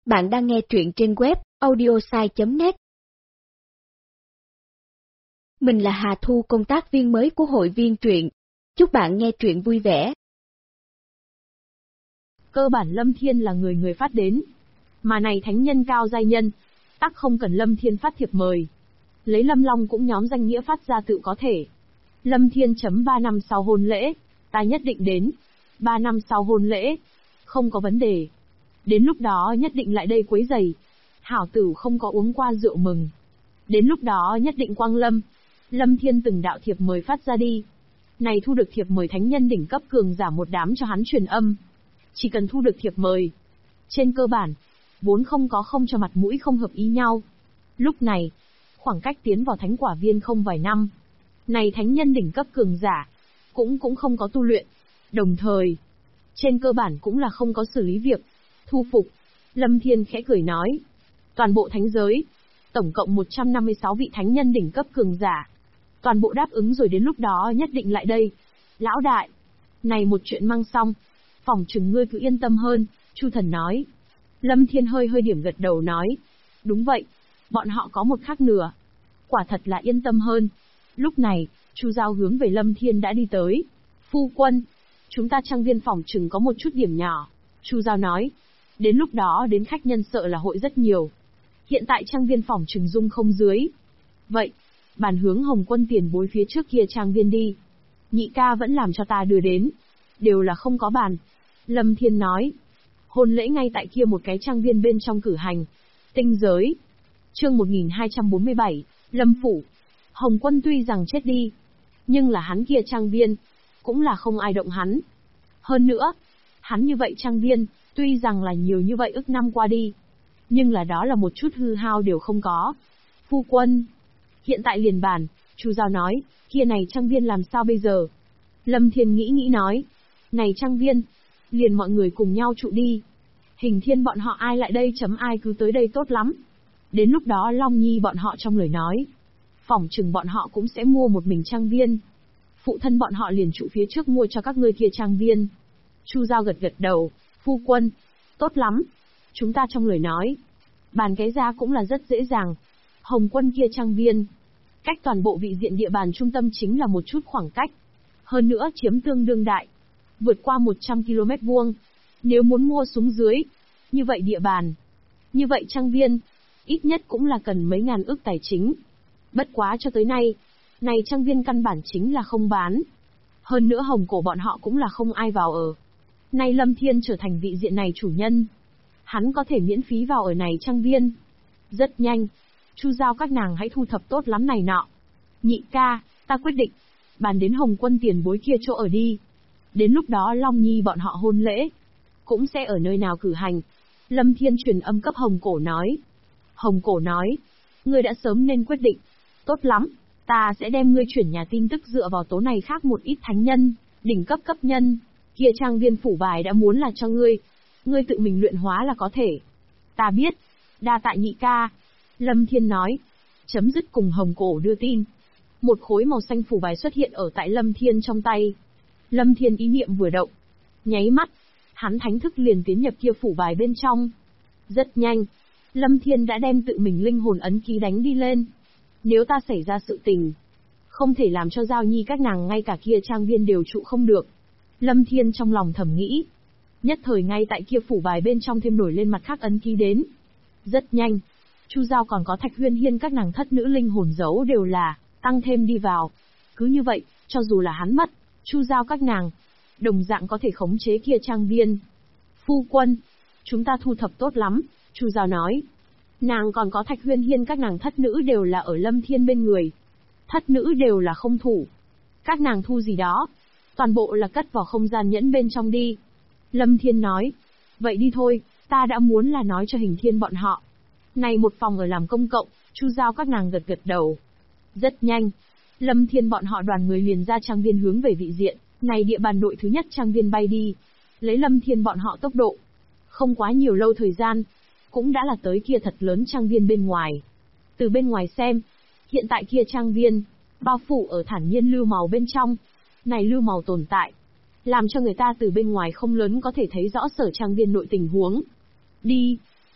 Bạn đang nghe truyện trên web audiosai.net. Mình là Hà Thu, công tác viên mới của hội viên truyện. Chúc bạn nghe truyện vui vẻ. Cơ bản Lâm Thiên là người phát đến. Mà này thánh nhân cao giai nhân, tắc không cần Lâm Thiên phát thiệp mời. Lấy Lâm Long cũng nhóm danh nghĩa phát ra tự có thể. Lâm Thiên chấm 3 năm sau hôn lễ, ta nhất định đến. 3 năm sau hôn lễ, không có vấn đề. Đến lúc đó nhất định lại đây quấy giày. Hảo tử không có uống qua rượu mừng. Đến lúc đó nhất định quang lâm. Lâm Thiên từng đạo thiệp mời phát ra đi. Này thu được thiệp mời thánh nhân đỉnh cấp cường giả một đám cho hắn truyền âm. Chỉ cần thu được thiệp mời. Trên cơ bản, vốn không cho mặt mũi không hợp ý nhau. Lúc này, khoảng cách tiến vào thánh quả viên không vài năm. Này thánh nhân đỉnh cấp cường giả, cũng không có tu luyện. Đồng thời, trên cơ bản cũng là không có xử lý việc. Thu phục. Lâm Thiên khẽ cười nói. Toàn bộ thánh giới, tổng cộng 156 vị thánh nhân đỉnh cấp cường giả. Toàn bộ đáp ứng rồi, đến lúc đó nhất định lại đây. Lão đại, này một chuyện mang xong, phỏng chừng ngươi cứ yên tâm hơn, Chu Thần nói. Lâm Thiên hơi điểm gật đầu nói. Đúng vậy, bọn họ có một khác nửa. Quả thật là yên tâm hơn. Lúc này, Chu Giao hướng về Lâm Thiên đã đi tới. Phu quân, chúng ta trang viên phỏng chừng có một chút điểm nhỏ. Chu Giao nói. Đến lúc đó đến khách nhân sợ là hội rất nhiều. Hiện tại trang viên phỏng chừng dung không dưới. Vậy, bàn hướng Hồng Quân tiền bối phía trước kia trang viên đi. Nhị ca vẫn làm cho ta đưa đến. Đều là không có bàn. Lâm Thiên nói. Hôn lễ ngay tại kia một cái trang viên bên trong cử hành. Tinh giới. Chương 1247, Lâm Phủ. Hồng Quân tuy rằng chết đi, nhưng là hắn kia trang viên, cũng là không ai động hắn. Hơn nữa, hắn như vậy trang viên, tuy rằng là nhiều như vậy ức năm qua đi, nhưng là đó là một chút hư hao đều không có. Phu quân, hiện tại liền bàn, Chu Giao nói, kia này trang viên làm sao bây giờ? Lâm Thiên nghĩ nói, này trang viên, liền mọi người cùng nhau trụ đi. Hình Thiên bọn họ ai lại đây chấm ai cứ tới đây tốt lắm. Đến lúc đó Long Nhi bọn họ trong lời nói, phỏng chừng bọn họ cũng sẽ mua một mình trang viên. Phụ thân bọn họ liền trụ phía trước mua cho các ngươi kia trang viên. Chu Giao gật đầu, phu quân, tốt lắm. Chúng ta trong lời nói, bàn cái giá cũng là rất dễ dàng. Hồng Quân kia trang viên, cách toàn bộ vị diện địa bàn trung tâm chính là một chút khoảng cách. Hơn nữa chiếm tương đương đại, vượt qua 100 km vuông. Nếu muốn mua xuống dưới, như vậy địa bàn, như vậy trang viên, ít nhất cũng là cần mấy ngàn ức tài chính. Bất quá cho tới nay, này trang viên căn bản chính là không bán. Hơn nữa Hồng Cổ bọn họ cũng là không ai vào ở. Nay Lâm Thiên trở thành vị diện này chủ nhân. Hắn có thể miễn phí vào ở này trang viên. Rất nhanh. Chu Giao các nàng hãy thu thập tốt lắm này nọ. Nhị ca, ta quyết định. Bàn đến Hồng Quân tiền bối kia chỗ ở đi. Đến lúc đó Long Nhi bọn họ hôn lễ, cũng sẽ ở nơi nào cử hành. Lâm Thiên truyền âm cấp Hồng Cổ nói. Hồng Cổ nói. Ngươi đã sớm nên quyết định. Tốt lắm. Ta sẽ đem ngươi chuyển nhà tin tức dựa vào tố này khác một ít thánh nhân, đỉnh cấp cấp nhân. Kia trang viên phủ bài đã muốn là cho ngươi. Ngươi tự mình luyện hóa là có thể. Ta biết. Đa tạ nhị ca. Lâm Thiên nói. Chấm dứt cùng Hồng Cổ đưa tin. Một khối màu xanh phủ bài xuất hiện ở tại Lâm Thiên trong tay. Lâm Thiên ý niệm vừa động. Nháy mắt. Hắn thánh thức liền tiến nhập kia phủ bài bên trong. Rất nhanh. Lâm Thiên đã đem tự mình linh hồn ấn ký đánh đi lên. Nếu ta xảy ra sự tình, không thể làm cho Giao Nhi các nàng ngay cả kia trang viên đều trụ không được. Lâm Thiên trong lòng thầm nghĩ. Nhất thời ngay tại kia phủ bài bên trong thêm nổi lên mặt khác ấn ký đến. Rất nhanh. Chu Giao còn có Thạch Huyên Hiên các nàng thất nữ linh hồn dấu đều là tăng thêm đi vào. Cứ như vậy, cho dù là hắn mất, Chu Giao các nàng đồng dạng có thể khống chế kia trang viên. Phu quân, chúng ta thu thập tốt lắm, Chu Giao nói. Nàng còn có Thạch Huyên Hiên các nàng thất nữ đều là ở Lâm Thiên bên người. Thất nữ đều là không thủ. Các nàng thu gì đó, toàn bộ là cất vào không gian nhẫn bên trong đi. Lâm Thiên nói. Vậy đi thôi, ta đã muốn là nói cho Hình Thiên bọn họ. Này một phòng ở làm công cộng, Chu Giao các nàng gật đầu. Rất nhanh. Lâm Thiên bọn họ đoàn người liền ra trang viên hướng về vị diện. Này địa bàn nội thứ nhất trang viên bay đi. Lấy Lâm Thiên bọn họ tốc độ. Không quá nhiều lâu thời gian, cũng đã là tới kia thật lớn trang viên bên ngoài. Từ bên ngoài xem, hiện tại kia trang viên, bao phủ ở thản nhiên lưu màu bên trong. Này lưu màu tồn tại, làm cho người ta từ bên ngoài không lớn có thể thấy rõ sở trang viên nội tình huống. Đi.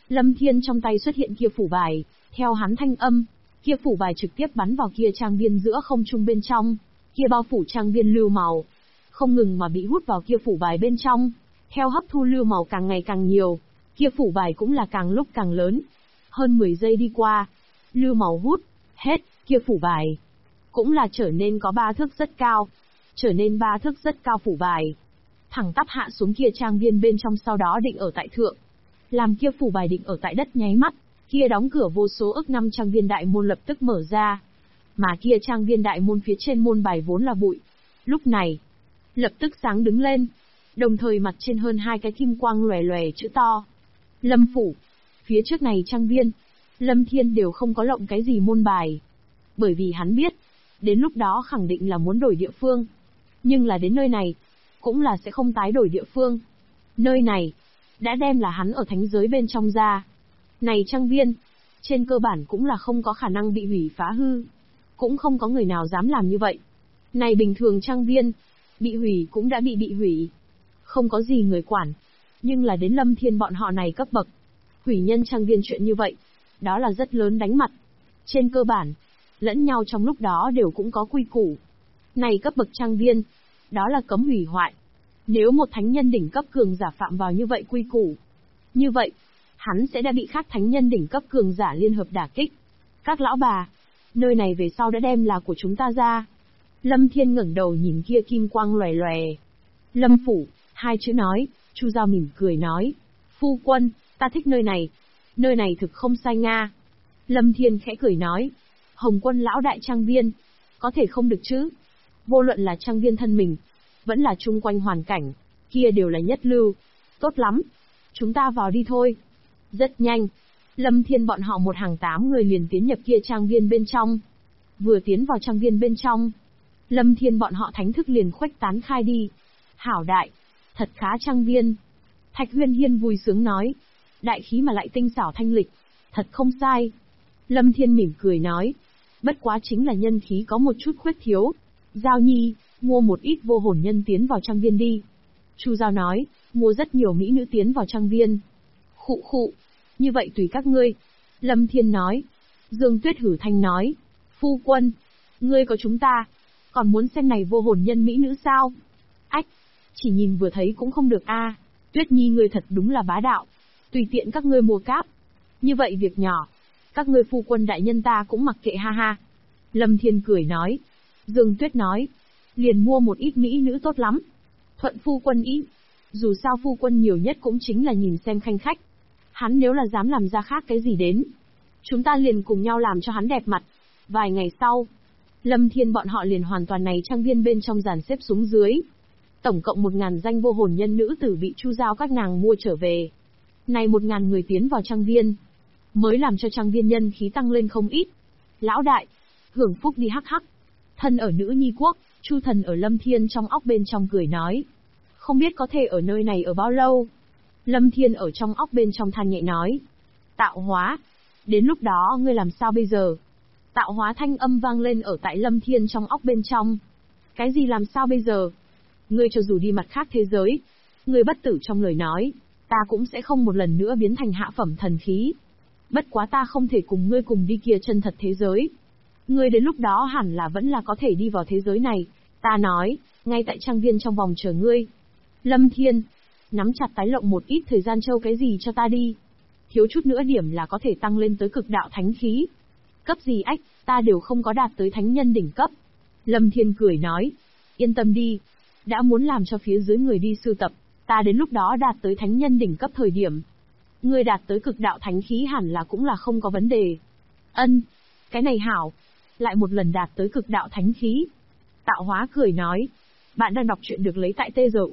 Lâm Thiên trong tay xuất hiện kia phủ bài, theo hắn thanh âm, kia phủ bài trực tiếp bắn vào kia trang viên giữa không trung bên trong, kia bao phủ trang viên lưu màu, không ngừng mà bị hút vào kia phủ bài bên trong, theo hấp thu lưu màu càng ngày càng nhiều, kia phủ bài cũng là càng lúc càng lớn. Hơn 10 giây đi qua, lưu màu hút hết, kia phủ bài cũng là trở nên có 3 thước rất cao, trở nên 3 thước rất cao phủ bài, thẳng tắp hạ xuống kia trang viên bên trong, sau đó định ở tại thượng. Làm kia phủ bài định ở tại đất nháy mắt, kia đóng cửa vô số ức năm trang viên đại môn lập tức mở ra. Mà kia trang viên đại môn phía trên môn bài vốn là bụi, lúc này lập tức sáng đứng lên, đồng thời mặt trên hơn 2 cái kim quang lòe lòe chữ to: Lâm phủ. Phía trước này trang viên, Lâm Thiên đều không có lộng cái gì môn bài, bởi vì hắn biết, đến lúc đó khẳng định là muốn đổi địa phương, nhưng là đến nơi này, cũng là sẽ không tái đổi địa phương. Nơi này đã đem là hắn ở thánh giới bên trong ra. Này trang viên, trên cơ bản cũng là không có khả năng bị hủy phá hư, cũng không có người nào dám làm như vậy. Này bình thường trang viên, bị hủy cũng đã bị hủy, không có gì người quản, nhưng là đến Lâm Thiên bọn họ này cấp bậc, hủy nhân trang viên chuyện như vậy, đó là rất lớn đánh mặt. Trên cơ bản, lẫn nhau trong lúc đó đều cũng có quy củ. Này cấp bậc trang viên, đó là cấm hủy hoại. Nếu một thánh nhân đỉnh cấp cường giả phạm vào như vậy quy củ, như vậy, hắn sẽ đã bị khác thánh nhân đỉnh cấp cường giả liên hợp đả kích. Các lão bà, nơi này về sau đã đem là của chúng ta ra. Lâm Thiên ngẩng đầu nhìn kia kim quang lòe lòe. Lâm phủ, 2 chữ nói, Chu Giao mỉm cười nói, phu quân, ta thích nơi này thực không sai nga. Lâm Thiên khẽ cười nói, Hồng Quân lão đại trang viên, có thể không được chứ? Vô luận là trang viên thân mình, vẫn là chung quanh hoàn cảnh, kia đều là nhất lưu. Tốt lắm, chúng ta vào đi thôi. Rất nhanh, Lâm Thiên bọn họ một hàng 8 người liền tiến nhập kia trang viên bên trong. Vừa tiến vào trang viên bên trong, Lâm Thiên bọn họ thánh thức liền khuếch tán khai đi. Hảo đại, thật khá trang viên. Thạch Huyên Hiên vui sướng nói, đại khí mà lại tinh xảo thanh lịch, thật không sai. Lâm Thiên mỉm cười nói, bất quá chính là nhân khí có một chút khuyết thiếu. Giao Nhi, mua một ít vô hồn nhân tiến vào trang viên đi. Chu Giao nói, mua rất nhiều mỹ nữ tiến vào trang viên. Khụ khụ, như vậy tùy các ngươi. Lâm Thiên nói. Dương Tuyết hử thanh nói, phu quân, ngươi có chúng ta, còn muốn xem này vô hồn nhân mỹ nữ sao? Ách, chỉ nhìn vừa thấy cũng không được a. Tuyết Nhi ngươi thật đúng là bá đạo, tùy tiện các ngươi mua cáp. Như vậy việc nhỏ, các ngươi phu quân đại nhân ta cũng mặc kệ ha ha. Lâm Thiên cười nói. Dương Tuyết nói, liền mua một ít mỹ nữ tốt lắm. Thuận phu quân ý, dù sao phu quân nhiều nhất cũng chính là nhìn xem khanh khách. Hắn nếu là dám làm ra khác cái gì đến, chúng ta liền cùng nhau làm cho hắn đẹp mặt. Vài ngày sau, Lâm Thiên bọn họ liền hoàn toàn này trang viên bên trong dàn xếp xuống dưới. Tổng cộng 1000 danh vô hồn nhân nữ tử bị Chu Giao các nàng mua trở về. Này 1000 người tiến vào trang viên, mới làm cho trang viên nhân khí tăng lên không ít. Lão đại, hưởng phúc đi hắc hắc. Thân ở nữ nhi quốc, Chu Thần ở Lâm Thiên trong óc bên trong cười nói. Không biết có thể ở nơi này ở bao lâu? Lâm Thiên ở trong óc bên trong than nhẹ nói. Tạo hóa. Đến lúc đó ngươi làm sao bây giờ? Tạo hóa thanh âm vang lên ở tại Lâm Thiên trong óc bên trong. Cái gì làm sao bây giờ? Ngươi cho dù đi mặt khác thế giới, ngươi bất tử trong lời nói, ta cũng sẽ không một lần nữa biến thành hạ phẩm thần khí. Bất quá ta không thể cùng ngươi cùng đi kia chân thật thế giới. Ngươi đến lúc đó hẳn là vẫn là có thể đi vào thế giới này. Ta nói, ngay tại trang viên trong vòng chờ ngươi. Lâm Thiên, nắm chặt tái lộng một ít thời gian châu cái gì cho ta đi. Thiếu chút nữa điểm là có thể tăng lên tới cực đạo thánh khí. Cấp gì ách, ta đều không có đạt tới thánh nhân đỉnh cấp. Lâm Thiên cười nói, yên tâm đi. Đã muốn làm cho phía dưới người đi sưu tập, ta đến lúc đó đạt tới thánh nhân đỉnh cấp thời điểm. Ngươi đạt tới cực đạo thánh khí hẳn là cũng là không có vấn đề. Ân, cái này hảo. Lại một lần đạt tới cực đạo thánh khí. Tạo hóa cười nói, bạn đang đọc truyện được lấy tại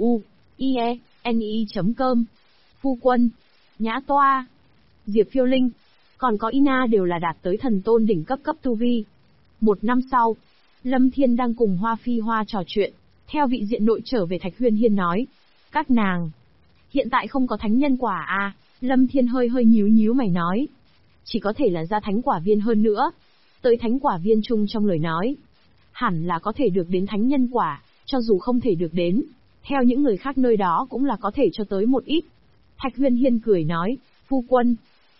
tzu.ie.ni.com. Phu quân, Nhã Toa, Diệp Phiêu Linh, còn có Ina đều là đạt tới thần tôn đỉnh cấp tu vi. 1 năm sau, Lâm Thiên đang cùng Hoa Phi Hoa trò chuyện, theo vị diện nội trở về Thạch Huyên Hiên nói, các nàng, hiện tại không có thánh nhân quả à? Lâm Thiên hơi nhíu mày nói, chỉ có thể là ra thánh quả viên hơn nữa. Tới thánh quả viên chung trong lời nói, hẳn là có thể được đến thánh nhân quả, cho dù không thể được đến, theo những người khác nơi đó cũng là có thể cho tới một ít. Thạch Huyên Hiên cười nói, phu quân,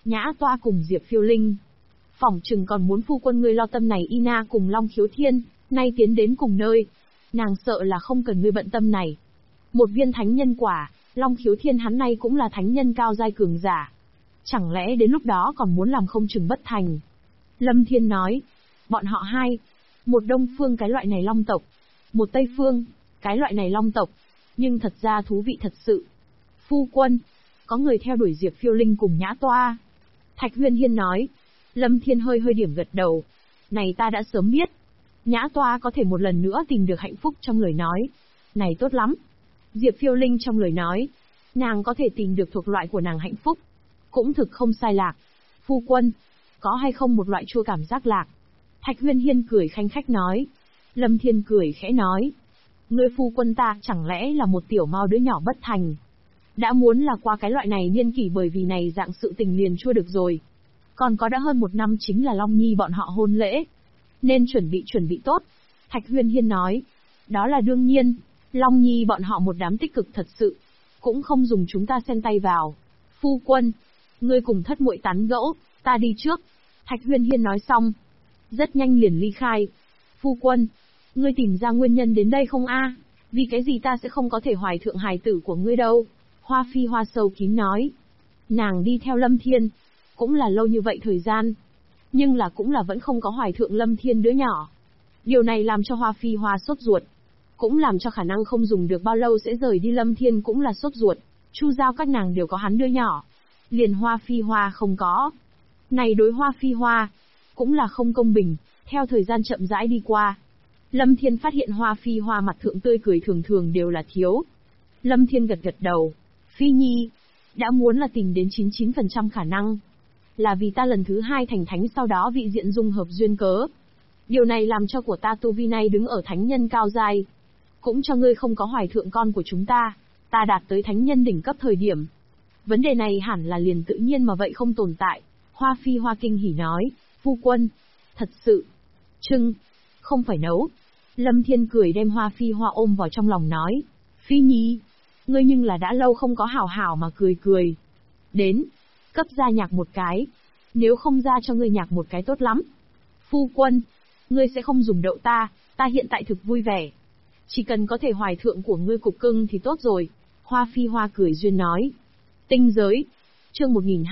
Nhã Toa cùng Diệp Phiêu Linh. Phỏng chừng còn muốn phu quân ngươi lo tâm này Ina cùng Long Khiếu Thiên, nay tiến đến cùng nơi. Nàng sợ là không cần ngươi bận tâm này. Một viên thánh nhân quả, Long Khiếu Thiên hắn nay cũng là thánh nhân cao giai cường giả. Chẳng lẽ đến lúc đó còn muốn làm không chừng bất thành. Lâm Thiên nói, bọn họ hai, một đông phương cái loại này long tộc, một tây phương, cái loại này long tộc, nhưng thật ra thú vị thật sự. Phu quân, có người theo đuổi Diệp Phiêu Linh cùng Nhã Toa. Thạch Huyên Hiên nói. Lâm Thiên hơi điểm gật đầu. Này ta đã sớm biết. Nhã Toa có thể một lần nữa tìm được hạnh phúc trong lời nói. Này tốt lắm. Diệp Phiêu Linh trong lời nói. Nàng có thể tìm được thuộc loại của nàng hạnh phúc. Cũng thực không sai lạc. Phu quân, có hay không một loại chua cảm giác lạc? Thạch Huyên Hiên cười khanh khách nói. Lâm Thiên cười khẽ nói. Ngươi phu quân ta chẳng lẽ là một tiểu mau đứa nhỏ bất thành. Đã muốn là qua cái loại này niên kỷ bởi vì này dạng sự tình liền chua được rồi. Còn có đã hơn 1 năm chính là Long Nhi bọn họ hôn lễ. Nên chuẩn bị tốt. Thạch Huyên Hiên nói. Đó là đương nhiên. Long Nhi bọn họ một đám tích cực thật sự. Cũng không dùng chúng ta xen tay vào. Phu quân, ngươi cùng thất muội tán gẫu, ta đi trước. Thạch Huyên Hiên nói xong. Rất nhanh liền ly khai. Phu quân, ngươi tìm ra nguyên nhân đến đây không a? Vì cái gì ta sẽ không có thể hoài thượng hài tử của ngươi đâu? Hoa Phi Hoa sâu kín nói. Nàng đi theo Lâm Thiên. Cũng là lâu như vậy thời gian. Nhưng là cũng là vẫn không có hoài thượng Lâm Thiên đứa nhỏ. Điều này làm cho Hoa Phi Hoa sốt ruột. Cũng làm cho khả năng không dùng được bao lâu sẽ rời đi Lâm Thiên cũng là sốt ruột. Chu Giao các nàng đều có hắn đứa nhỏ. Liền Hoa Phi Hoa không có. Này đối Hoa Phi Hoa. Cũng là không công bình. Theo thời gian chậm rãi đi qua. Lâm Thiên phát hiện Hoa Phi Hoa mặt thượng tươi cười thường thường đều là thiếu. Lâm Thiên gật đầu. Phi Nhi. Đã muốn là tìm đến 99% khả năng. Là vì ta lần thứ 2 thành thánh sau đó vị diện dung hợp duyên cớ. Điều này làm cho của ta tu vi này đứng ở thánh nhân cao giai. Cũng cho ngươi không có hoài thượng con của chúng ta. Ta đạt tới thánh nhân đỉnh cấp thời điểm. Vấn đề này hẳn là liền tự nhiên mà vậy không tồn tại. Hoa Phi Hoa kinh hỉ nói. Phu quân. Thật sự. Trưng. Không phải nấu. Lâm Thiên cười đem Hoa Phi Hoa ôm vào trong lòng nói. Phi Nhi. Ngươi nhưng là đã lâu không có hảo hảo mà cười. Đến. Cấp ra nhạc một cái. Nếu không ra cho ngươi nhạc một cái tốt lắm. Phu quân. Ngươi sẽ không dùng đậu ta. Ta hiện tại thực vui vẻ. Chỉ cần có thể hoài thượng của ngươi cục cưng thì tốt rồi. Hoa Phi Hoa cười duyên nói. Tinh giới. Chương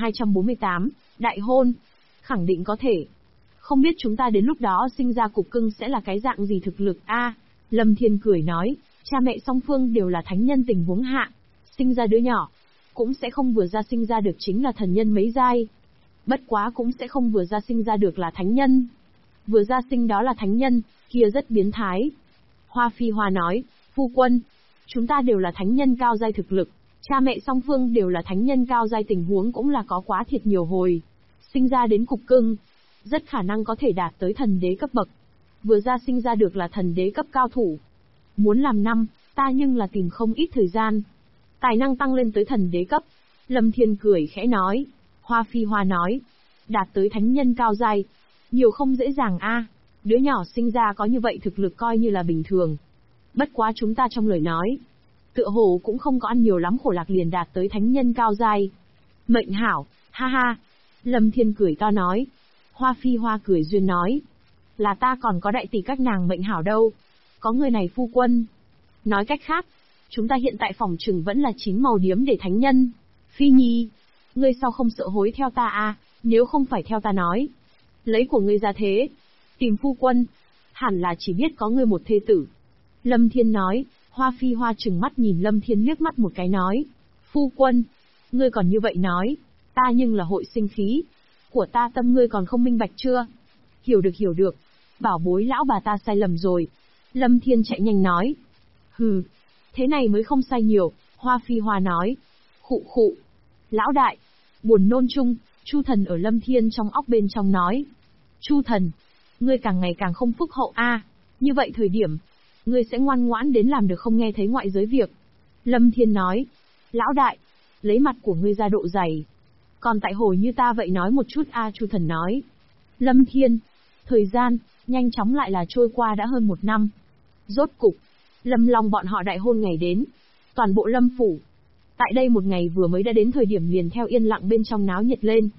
1248. Đại hôn. Khẳng định có thể. Không biết chúng ta đến lúc đó sinh ra cục cưng sẽ là cái dạng gì thực lực a? Lâm Thiên cười nói. Cha mẹ song phương đều là thánh nhân tình huống hạ. Sinh ra đứa nhỏ. Cũng sẽ không vừa ra sinh ra được chính là thần nhân mấy giai. Bất quá cũng sẽ không vừa ra sinh ra được là thánh nhân. Vừa ra sinh đó là thánh nhân, kia rất biến thái. Hoa Phi Hoa nói, phu quân, chúng ta đều là thánh nhân cao giai thực lực, cha mẹ song phương đều là thánh nhân cao giai tình huống cũng là có quá thiệt nhiều hồi. Sinh ra đến cục cưng, rất khả năng có thể đạt tới thần đế cấp bậc. Vừa ra sinh ra được là thần đế cấp cao thủ. Muốn làm năm, ta nhưng là tìm không ít thời gian. Tài năng tăng lên tới thần đế cấp. Lâm Thiên cười khẽ nói. Hoa Phi Hoa nói. Đạt tới thánh nhân cao giai. Nhiều không dễ dàng a. Đứa nhỏ sinh ra có như vậy thực lực coi như là bình thường. Bất quá chúng ta trong lời nói. Tựa hồ cũng không có ăn nhiều lắm khổ lạc liền đạt tới thánh nhân cao giai. Mệnh hảo, ha ha. Lâm Thiên cười to nói. Hoa Phi Hoa cười duyên nói. Là ta còn có đại tỷ các nàng mệnh hảo đâu. Có người này phu quân. Nói cách khác. Chúng ta hiện tại phòng trừng vẫn là 9 màu điếm để thánh nhân. Phi Nhi, ngươi sao không sợ hối theo ta à, nếu không phải theo ta nói. Lấy của ngươi ra thế. Tìm phu quân. Hẳn là chỉ biết có ngươi một thê tử. Lâm Thiên nói, Hoa Phi Hoa trừng mắt nhìn Lâm Thiên liếc mắt một cái nói. Phu quân, ngươi còn như vậy nói, ta nhưng là hội sinh khí. Của ta tâm ngươi còn không minh bạch chưa? Hiểu được, bảo bối lão bà ta sai lầm rồi. Lâm Thiên chạy nhanh nói. Hừ. Thế này mới không sai nhiều, Hoa Phi Hoa nói. Khụ. Lão đại. Buồn nôn chung, Chu Thần ở Lâm Thiên trong óc bên trong nói. Chu Thần, ngươi càng ngày càng không phúc hậu a. Như vậy thời điểm, ngươi sẽ ngoan ngoãn đến làm được không nghe thấy ngoại giới việc. Lâm Thiên nói. Lão đại, lấy mặt của ngươi ra độ dày. Còn tại hồi như ta vậy nói một chút a. Chu Thần nói. Lâm Thiên, thời gian, nhanh chóng lại là trôi qua đã hơn 1 năm. Rốt cục, Lâm Long bọn họ đại hôn ngày đến. Toàn bộ Lâm phủ. Tại đây một ngày vừa mới đã đến thời điểm liền theo yên lặng bên trong náo nhiệt lên.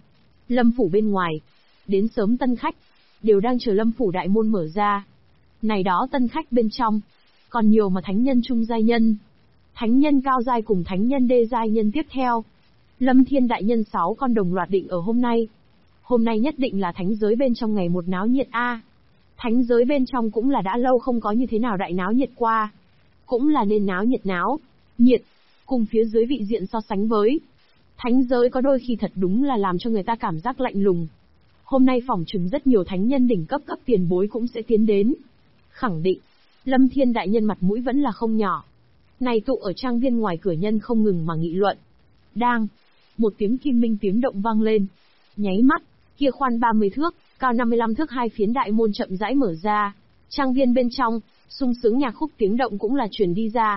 Lâm phủ bên ngoài, đến sớm tân khách, đều đang chờ Lâm phủ đại môn mở ra. Này đó tân khách bên trong, còn nhiều mà thánh nhân trung giai nhân, thánh nhân cao giai cùng thánh nhân đê giai nhân tiếp theo. Lâm Thiên đại nhân 6 con đồng loạt định ở hôm nay. Hôm nay nhất định là thánh giới bên trong ngày một náo nhiệt a. Thánh giới bên trong cũng là đã lâu không có như thế nào đại náo nhiệt qua. Cũng là nên náo nhiệt, cùng phía dưới vị diện so sánh với. Thánh giới có đôi khi thật đúng là làm cho người ta cảm giác lạnh lùng. Hôm nay phỏng chừng rất nhiều thánh nhân đỉnh cấp tiền bối cũng sẽ tiến đến. Khẳng định, Lâm Thiên đại nhân mặt mũi vẫn là không nhỏ. Này tụ ở trang viên ngoài cửa nhân không ngừng mà nghị luận. Đang, một tiếng kim minh tiếng động vang lên. Nháy mắt, kia khoan 30 thước, cao 55 thước hai phiến đại môn chậm rãi mở ra. Trang viên bên trong, sung sướng nhạc khúc tiếng động cũng là truyền đi ra.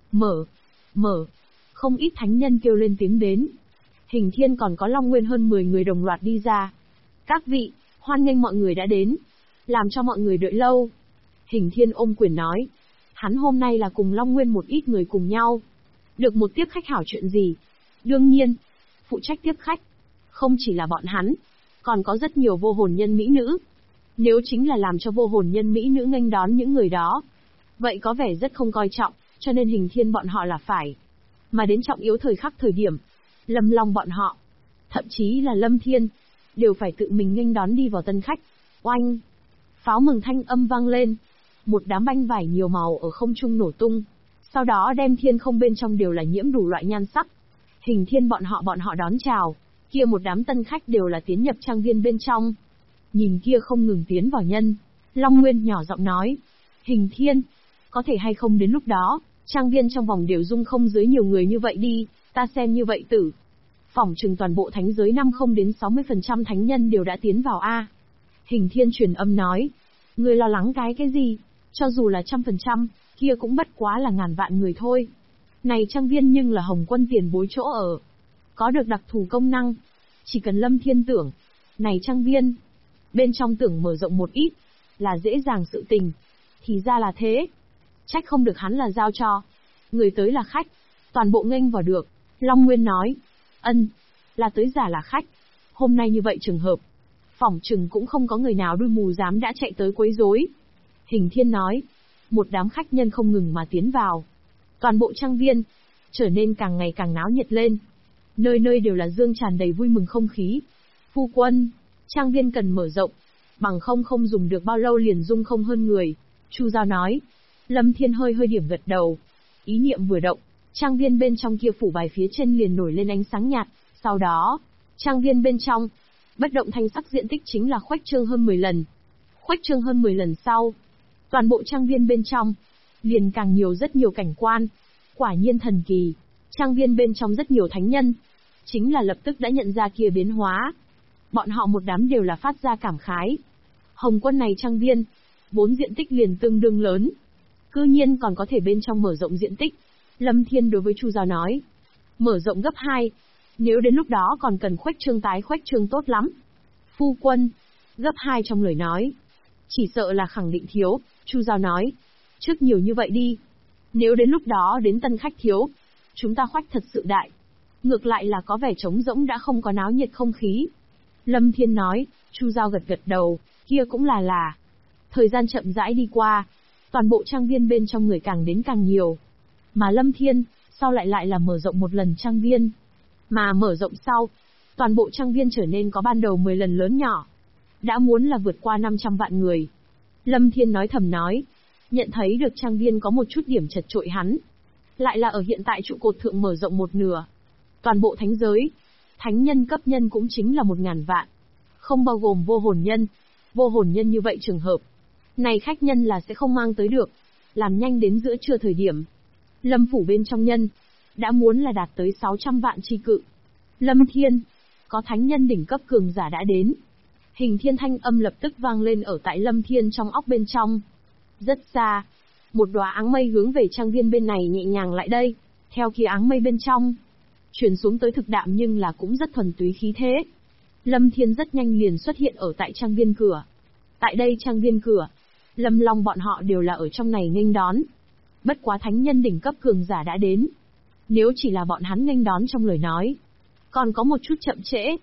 Mở, không ít thánh nhân kêu lên tiếng đến. Hình Thiên còn có Long Nguyên hơn 10 người đồng loạt đi ra. Các vị, hoan nghênh mọi người đã đến, làm cho mọi người đợi lâu. Hình Thiên ôm quyền nói, hắn hôm nay là cùng Long Nguyên một ít người cùng nhau. Được một tiếp khách hảo chuyện gì? Đương nhiên, phụ trách tiếp khách, không chỉ là bọn hắn, còn có rất nhiều vô hồn nhân mỹ nữ. Nếu chính là làm cho vô hồn nhân mỹ nữ nghênh đón những người đó, vậy có vẻ rất không coi trọng, cho nên Hình Thiên bọn họ là phải. Mà đến trọng yếu thời khắc thời điểm, Lâm Long bọn họ, thậm chí là Lâm Thiên, đều phải tự mình nghênh đón đi vào tân khách. Oanh! Pháo mừng thanh âm vang lên. Một đám banh vải nhiều màu ở không trung nổ tung. Sau đó đem thiên không bên trong đều là nhiễm đủ loại nhan sắc. Hình Thiên bọn họ đón chào. Kia một đám tân khách đều là tiến nhập trang viên bên trong. Nhìn kia không ngừng tiến vào nhân. Long Nguyên nhỏ giọng nói. Hình Thiên, có thể hay không đến lúc đó, trang viên trong vòng đều dung không dưới nhiều người như vậy đi, ta xem như vậy tử. Phỏng chừng toàn bộ thánh giới 50 đến 60% thánh nhân đều đã tiến vào a. Hình Thiên truyền âm nói. Người lo lắng cái gì? Cho dù là 100%, kia cũng bất quá là ngàn vạn người thôi. Này trang viên nhưng là Hồng Quân tiền bối chỗ ở. Có được đặc thù công năng. Chỉ cần Lâm Thiên tưởng. Này trang viên. Bên trong tưởng mở rộng một ít. Là dễ dàng sự tình. Thì ra là thế. Trách không được hắn là giao cho. Người tới là khách. Toàn bộ nghênh vào được. Long Nguyên nói. Ân. Là tới giả là khách. Hôm nay như vậy trường hợp. Phỏng chừng cũng không có người nào đuôi mù dám đã chạy tới quấy rối. Hình Thiên nói. Một đám khách nhân không ngừng mà tiến vào. Toàn bộ trang viên trở nên càng ngày càng náo nhiệt lên. Nơi nơi đều là dương tràn đầy vui mừng không khí. Phu quân, trang viên cần mở rộng, bằng không dùng được bao lâu liền dung không hơn người. Chu Giao nói. Lâm Thiên hơi điểm gật đầu. Ý niệm vừa động, trang viên bên trong kia phủ bài phía trên liền nổi lên ánh sáng nhạt. Sau đó, trang viên bên trong, bất động thanh sắc diện tích chính là khuếch trương hơn 10 lần. Khuếch trương hơn 10 lần sau, toàn bộ trang viên bên trong, liền càng nhiều rất nhiều cảnh quan. Quả nhiên thần kỳ, trang viên bên trong rất nhiều thánh nhân, chính là lập tức đã nhận ra kia biến hóa. Bọn họ một đám đều là phát ra cảm khái. Hồng Quân này trang viên, vốn diện tích liền tương đương lớn. Cư nhiên còn có thể bên trong mở rộng diện tích. Lâm Thiên đối với Chu Giao nói. Mở rộng gấp 2. Nếu đến lúc đó còn cần khuếch trương tốt lắm. Phu quân. Gấp 2 trong lời nói. Chỉ sợ là khẳng định thiếu. Chu Giao nói. Trước nhiều như vậy đi. Nếu đến lúc đó đến tân khách thiếu. Chúng ta khoách thật sự đại. Ngược lại là có vẻ trống rỗng đã không có náo nhiệt không khí. Lâm Thiên nói. Chu Giao gật đầu. Kia cũng là. Thời gian chậm rãi đi qua. Toàn bộ trang viên bên trong người càng đến càng nhiều. Mà Lâm Thiên, sau lại là mở rộng một lần trang viên. Mà mở rộng sau, toàn bộ trang viên trở nên có ban đầu 10 lần lớn nhỏ. Đã muốn là vượt qua 500 vạn người. Lâm Thiên nói thầm nói. Nhận thấy được trang viên có một chút điểm chật trội hắn. Lại là ở hiện tại trụ cột thượng mở rộng một nửa. Toàn bộ thánh giới, thánh nhân cấp nhân cũng chính là 1000 vạn. Không bao gồm vô hồn nhân. Vô hồn nhân như vậy trường hợp. Này khách nhân là sẽ không mang tới được. Làm nhanh đến giữa trưa thời điểm. Lâm phủ bên trong nhân, đã muốn là đạt tới 600 vạn chi cự. Lâm Thiên, có thánh nhân đỉnh cấp cường giả đã đến. Hình Thiên thanh âm lập tức vang lên ở tại Lâm Thiên trong óc bên trong. Rất xa, một đóa áng mây hướng về trang viên bên này nhẹ nhàng lại đây, theo kia áng mây bên trong. Truyền xuống tới thực đạm nhưng là cũng rất thuần túy khí thế. Lâm Thiên rất nhanh liền xuất hiện ở tại trang viên cửa. Tại đây trang viên cửa, Lâm Long bọn họ đều là ở trong này nghênh đón. Bất quá thánh nhân đỉnh cấp cường giả đã đến. Nếu chỉ là bọn hắn nghênh đón trong lời nói, còn có một chút chậm trễ.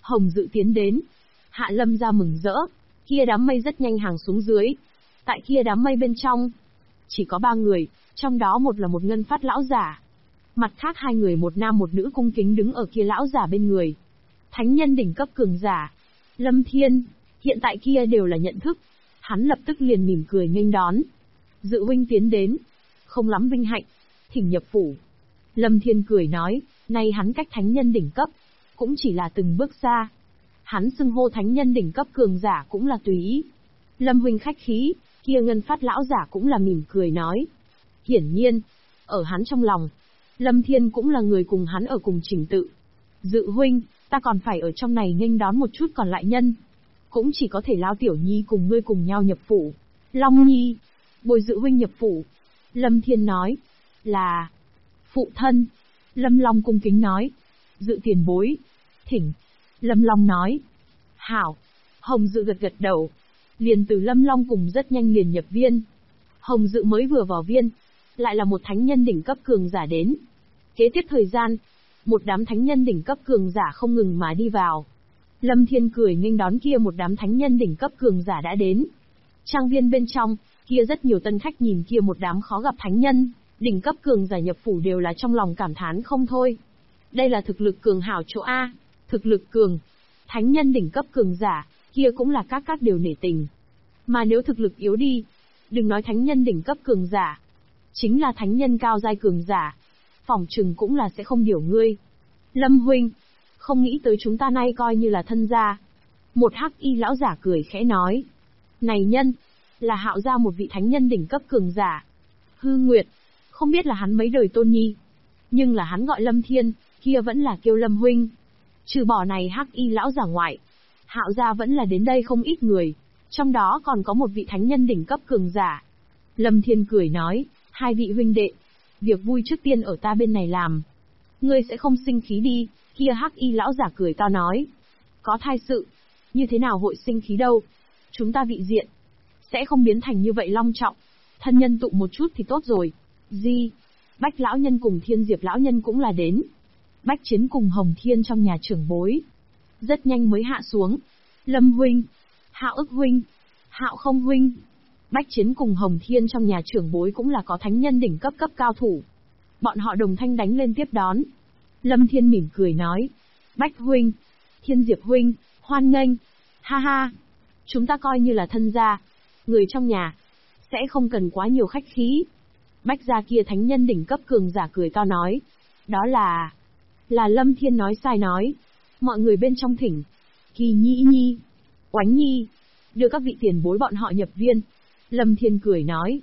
Hồng Dự tiến đến. Hạ Lâm ra mừng rỡ. Kia đám mây rất nhanh hàng xuống dưới. Tại kia đám mây bên trong, chỉ có 3 người, trong đó một là một ngân phát lão giả. Mặt khác 2 người một nam một nữ cung kính đứng ở kia lão giả bên người. Thánh nhân đỉnh cấp cường giả. Lâm Thiên, hiện tại kia đều là nhận thức. Hắn lập tức liền mỉm cười nghênh đón. Dự huynh tiến đến. Không lắm vinh hạnh. Thỉnh nhập phủ. Lâm Thiên cười nói, nay hắn cách thánh nhân đỉnh cấp, cũng chỉ là từng bước xa. Hắn xưng hô thánh nhân đỉnh cấp cường giả cũng là tùy ý. Lâm huynh khách khí, kia ngân phát lão giả cũng là mỉm cười nói. Hiển nhiên, ở hắn trong lòng, Lâm Thiên cũng là người cùng hắn ở cùng trình tự. Dự huynh, ta còn phải ở trong này nghênh đón một chút còn lại nhân. Cũng chỉ có thể Lao Tiểu Nhi cùng ngươi cùng nhau nhập phủ. Long Nhi, bồi dự huynh nhập phủ. Lâm Thiên nói, là phụ thân. Lâm Long cung kính nói, Dự tiền bối, thỉnh. Lâm Long nói, hảo. Hồng Dự gật gật đầu. Liền từ Lâm Long cùng rất nhanh liền nhập viên. Hồng Dự mới vừa vào viên, lại là một thánh nhân đỉnh cấp cường giả đến. Kế tiếp thời gian, một đám thánh nhân đỉnh cấp cường giả không ngừng mà đi vào. Lâm Thiên cười nghênh đón kia một đám thánh nhân đỉnh cấp cường giả đã đến. Trang viên bên trong, kia rất nhiều tân khách nhìn kia một đám khó gặp thánh nhân, đỉnh cấp cường giả nhập phủ đều là trong lòng cảm thán không thôi. Đây là thực lực cường hảo chỗ A, thực lực cường. Thánh nhân đỉnh cấp cường giả, kia cũng là các đều nể tình. Mà nếu thực lực yếu đi, đừng nói thánh nhân đỉnh cấp cường giả, chính là thánh nhân cao giai cường giả, phỏng chừng cũng là sẽ không điều ngươi. Lâm huynh, không nghĩ tới chúng ta nay coi như là thân gia. Một hắc y lão giả cười khẽ nói. Này nhân, là Hạo gia một vị thánh nhân đỉnh cấp cường giả. Hư Nguyệt, không biết là hắn mấy đời tôn nhi. Nhưng là hắn gọi Lâm Thiên, kia vẫn là kêu Lâm huynh. Trừ bỏ này hắc y lão giả ngoại, Hạo gia vẫn là đến đây không ít người. Trong đó còn có một vị thánh nhân đỉnh cấp cường giả. Lâm Thiên cười nói, 2 vị huynh đệ, việc vui trước tiên ở ta bên này làm. Ngươi sẽ không sinh khí đi, kia hắc y lão giả cười to nói. Có thai sự, như thế nào hội sinh khí đâu. Chúng ta vị diện, sẽ không biến thành như vậy long trọng. Thân nhân tụ một chút thì tốt rồi. Di, Bách lão nhân cùng Thiên Diệp lão nhân cũng là đến. Bách Chiến cùng Hồng Thiên trong nhà trưởng bối. Rất nhanh mới hạ xuống. Lâm huynh, Hạo ức huynh, Hạo không huynh. Bách Chiến cùng Hồng Thiên trong nhà trưởng bối cũng là có thánh nhân đỉnh cấp cao thủ. Bọn họ đồng thanh đánh lên tiếp đón. Lâm Thiên mỉm cười nói. Bách huynh, Thiên Diệp huynh, hoan nghênh. Ha ha, chúng ta coi như là thân gia. Người trong nhà, sẽ không cần quá nhiều khách khí. Bách gia kia thánh nhân đỉnh cấp cường giả cười to nói. Đó là Lâm Thiên nói sai nói. Mọi người bên trong thỉnh. Kỳ Nhĩ Nhi, Oánh Nhi, đưa các vị tiền bối bọn họ nhập viên. Lâm Thiên cười nói.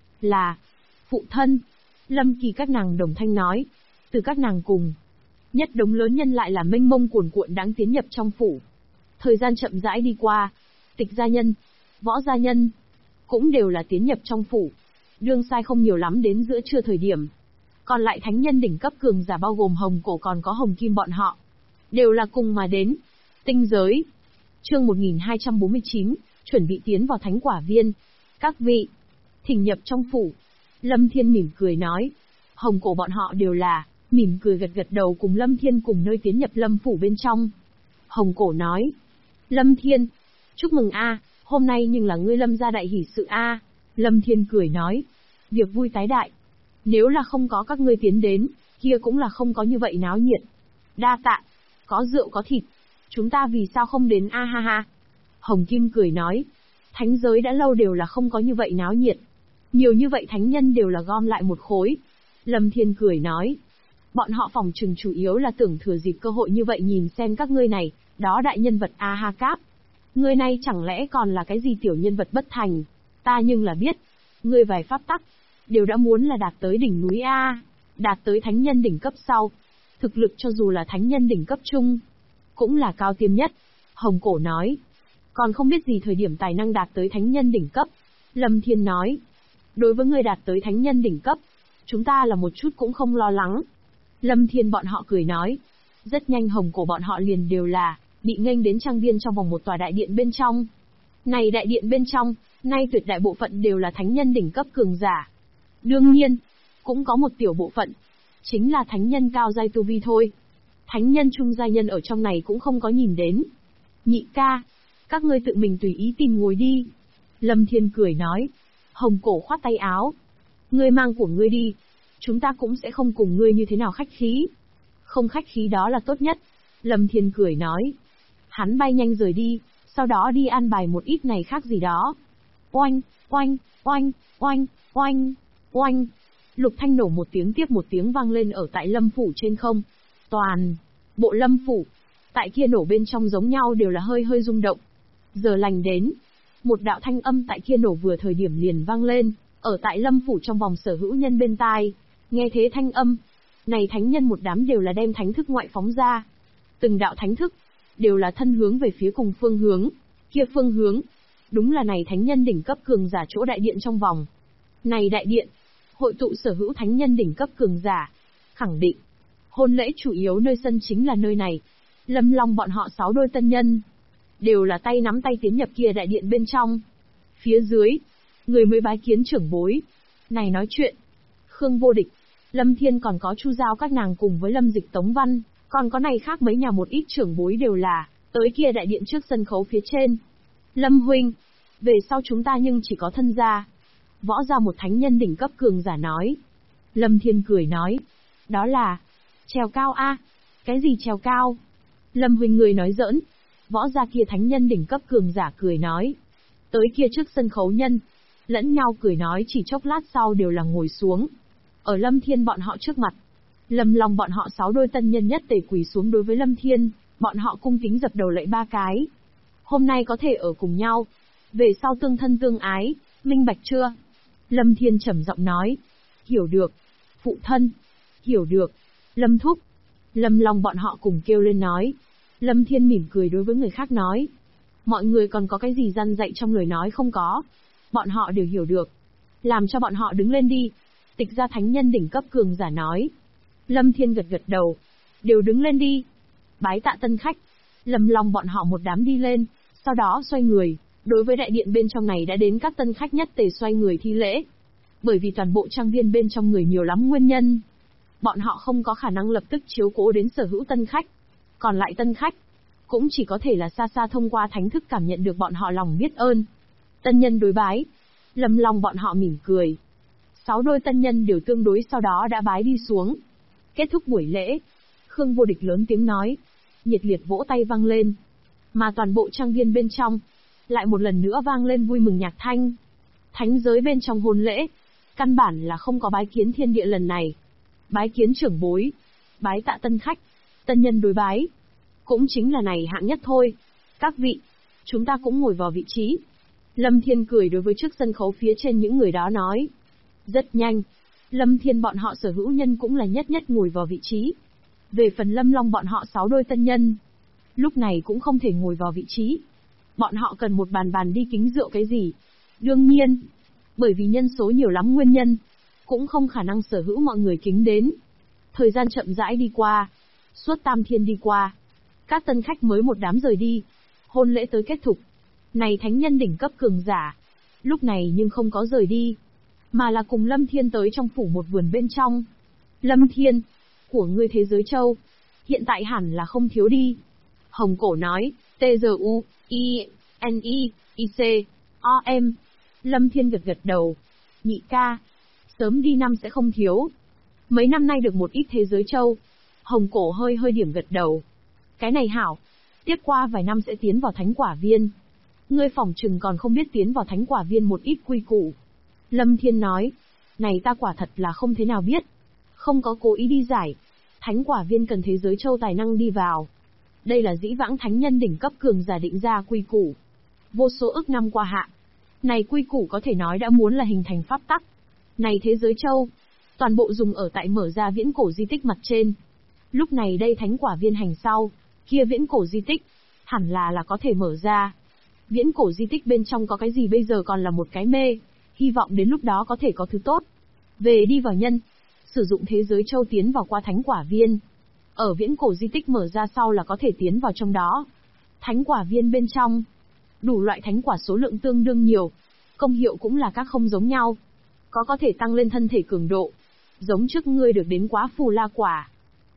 Là phụ thân. Lâm Kỳ các nàng đồng thanh nói. Từ các nàng cùng nhất đống lớn nhân lại là mênh mông cuồn cuộn đáng tiến nhập trong phủ. Thời gian chậm rãi đi qua, Tịch gia nhân, Võ gia nhân cũng đều là tiến nhập trong phủ. Đương sai không nhiều lắm đến giữa trưa thời điểm. Còn lại thánh nhân đỉnh cấp cường giả bao gồm Hồng Cổ còn có Hồng Kim bọn họ, đều là cùng mà đến. Tinh giới. Chương 1249, chuẩn bị tiến vào thánh quả viên. Các vị, thỉnh nhập trong phủ. Lâm Thiên mỉm cười nói. Hồng Cổ bọn họ đều là mỉm cười gật gật đầu cùng Lâm Thiên cùng nơi tiến nhập Lâm phủ bên trong. Hồng Cổ nói. Lâm Thiên, chúc mừng a, hôm nay nhưng là ngươi Lâm gia đại hỷ sự a. Lâm Thiên cười nói. Việc vui tái đại. Nếu là không có các ngươi tiến đến, kia cũng là không có như vậy náo nhiệt. Đa tạ, có rượu có thịt. Chúng ta vì sao không đến a ha ha. Hồng Kim cười nói. Thánh giới đã lâu đều là không có như vậy náo nhiệt. Nhiều như vậy thánh nhân đều là gom lại một khối. Lâm Thiên cười nói. Bọn họ phòng trừng chủ yếu là tưởng thừa dịp cơ hội như vậy nhìn xem các ngươi này, đó đại nhân vật a ha cáp. Ngươi này chẳng lẽ còn là cái gì tiểu nhân vật bất thành. Ta nhưng là biết. Ngươi vài pháp tắc, đều đã muốn là đạt tới đỉnh núi A, đạt tới thánh nhân đỉnh cấp sau. Thực lực cho dù là thánh nhân đỉnh cấp trung, cũng là cao tiêm nhất. Hồng Cổ nói. Còn không biết gì thời điểm tài năng đạt tới thánh nhân đỉnh cấp. Lâm Thiên nói. Đối với người đạt tới thánh nhân đỉnh cấp, chúng ta là một chút cũng không lo lắng. Lâm Thiên bọn họ cười nói. Rất nhanh Hồng Cổ bọn họ liền đều là bị nghênh đến trang viên trong vòng một tòa đại điện bên trong. Này đại điện bên trong, nay tuyệt đại bộ phận đều là thánh nhân đỉnh cấp cường giả. Đương nhiên, cũng có một tiểu bộ phận, chính là thánh nhân cao giai tu vi thôi. Thánh nhân trung giai nhân ở trong này cũng không có nhìn đến. Nhị ca, các ngươi tự mình tùy ý tìm ngồi đi. Lâm Thiên cười nói. Hồng Cổ khoát tay áo. Ngươi mang của ngươi đi. Chúng ta cũng sẽ không cùng ngươi như thế nào khách khí. Không khách khí đó là tốt nhất. Lâm Thiên cười nói. Hắn bay nhanh rời đi, sau đó đi an bài một ít này khác gì đó. Oanh, oanh, oanh, oanh, oanh, oanh. Lục thanh nổ một tiếng tiếp một tiếng vang lên ở tại Lâm phủ trên không. Toàn bộ Lâm phủ, tại kia nổ bên trong giống nhau đều là hơi hơi rung động. Giờ lành đến, một đạo thanh âm tại kia nổ vừa thời điểm liền vang lên, ở tại Lâm phủ trong vòng sở hữu nhân bên tai. Nghe thế thanh âm, này thánh nhân một đám đều là đem thánh thức ngoại phóng ra. Từng đạo thánh thức, đều là thân hướng về phía cùng phương hướng. Kia phương hướng, đúng là này thánh nhân đỉnh cấp cường giả chỗ đại điện trong vòng. Này đại điện, hội tụ sở hữu thánh nhân đỉnh cấp cường giả. Khẳng định, hôn lễ chủ yếu nơi sân chính là nơi này. Lâm Long bọn họ 6 đôi tân nhân, đều là tay nắm tay tiến nhập kia đại điện bên trong. Phía dưới, người mới bái kiến trưởng bối. Này nói chuyện, Khương Vô Địch, Lâm Thiên còn có Chu Giao các nàng cùng với Lâm Dịch Tống Văn, còn có này khác mấy nhà một ít trưởng bối đều là tới kia đại điện trước sân khấu phía trên. Lâm huynh, về sau chúng ta nhưng chỉ có thân gia. Võ ra một thánh nhân đỉnh cấp cường giả nói. Lâm Thiên cười nói. Đó là trèo cao a. Cái gì trèo cao? Lâm huynh người nói giỡn. Võ ra kia thánh nhân đỉnh cấp cường giả cười nói. Tới kia trước sân khấu nhân, lẫn nhau cười nói chỉ chốc lát sau đều là ngồi xuống. Ở Lâm Thiên bọn họ trước mặt, Lâm Long bọn họ 6 đôi tân nhân nhất tề quỳ xuống đối với Lâm Thiên, bọn họ cung kính dập đầu lạy 3 cái. Hôm nay có thể ở cùng nhau, về sau tương thân tương ái, minh bạch chưa? Lâm Thiên trầm giọng nói. Hiểu được. Phụ thân. Hiểu được. Lâm Thúc. Lâm Long bọn họ cùng kêu lên nói. Lâm Thiên mỉm cười đối với người khác nói. Mọi người còn có cái gì răn dạy trong lời nói không có? Bọn họ đều hiểu được. Làm cho bọn họ đứng lên đi. Tịch gia thánh nhân đỉnh cấp cường giả nói. Lâm Thiên gật gật đầu. Đều đứng lên đi. Bái tạ tân khách. Lâm Long bọn họ một đám đi lên, sau đó xoay người. Đối với đại điện bên trong này đã đến các tân khách nhất tề xoay người thi lễ. Bởi vì toàn bộ trang viên bên trong người nhiều lắm nguyên nhân. Bọn họ không có khả năng lập tức chiếu cố đến sở hữu tân khách. Còn lại tân khách, cũng chỉ có thể là xa xa thông qua thánh thức cảm nhận được bọn họ lòng biết ơn. Tân nhân đối bái. Lâm Long bọn họ mỉm cười. 6 đôi tân nhân đều tương đối sau đó đã bái đi xuống. Kết thúc buổi lễ, Khương Vô Địch lớn tiếng nói. Nhiệt liệt vỗ tay vang lên. Mà toàn bộ trang viên bên trong, lại một lần nữa vang lên vui mừng nhạc thanh. Thánh giới bên trong hôn lễ, căn bản là không có bái kiến thiên địa lần này. Bái kiến trưởng bối, bái tạ tân khách, tân nhân đối bái. Cũng chính là này hạng nhất thôi. Các vị, chúng ta cũng ngồi vào vị trí. Lâm Thiên cười đối với trước sân khấu phía trên những người đó nói. Rất nhanh, Lâm Thiên bọn họ sở hữu nhân cũng là nhất nhất ngồi vào vị trí. Về phần Lâm Long bọn họ 6 đôi tân nhân, lúc này cũng không thể ngồi vào vị trí. Bọn họ cần một bàn bàn đi kính rượu cái gì. Đương nhiên, bởi vì nhân số nhiều lắm nguyên nhân, cũng không khả năng sở hữu mọi người kính đến. Thời gian chậm rãi đi qua, suốt tam thiên đi qua, các tân khách mới một đám rời đi. Hôn lễ tới kết thúc. Này thánh nhân đỉnh cấp cường giả, lúc này nhưng không có rời đi, mà là cùng Lâm Thiên tới trong phủ một vườn bên trong. Lâm Thiên, của ngươi thế giới châu, hiện tại hẳn là không thiếu đi. Hồng Cổ nói, T-Z-U-I-N-I-I-C-O-M. Lâm Thiên gật gật đầu. Nhị ca, sớm đi năm sẽ không thiếu. Mấy năm nay được một ít thế giới châu. Hồng Cổ hơi hơi điểm gật đầu. Cái này hảo, tiếp qua vài năm sẽ tiến vào thánh quả viên. Ngươi phỏng chừng còn không biết tiến vào thánh quả viên một ít quy củ. Lâm Thiên nói, này ta quả thật là không thế nào biết. Không có cố ý đi giải. Thánh quả viên cần thế giới châu tài năng đi vào. Đây là dĩ vãng thánh nhân đỉnh cấp cường giả định ra quy củ. Vô số ức năm qua hạ. Này quy củ có thể nói đã muốn là hình thành pháp tắc. Này thế giới châu, toàn bộ dùng ở tại mở ra viễn cổ di tích mặt trên. Lúc này đây thánh quả viên hành sau, kia viễn cổ di tích, hẳn là có thể mở ra. Viễn cổ di tích bên trong có cái gì bây giờ còn là một cái mê, hy vọng đến lúc đó có thể có thứ tốt. Về đi vào nhân, sử dụng thế giới châu tiến vào qua thánh quả viên. Ở viễn cổ di tích mở ra sau là có thể tiến vào trong đó. Thánh quả viên bên trong, đủ loại thánh quả số lượng tương đương nhiều, công hiệu cũng là các không giống nhau. Có thể tăng lên thân thể cường độ, giống trước ngươi được đến quá phù la quả.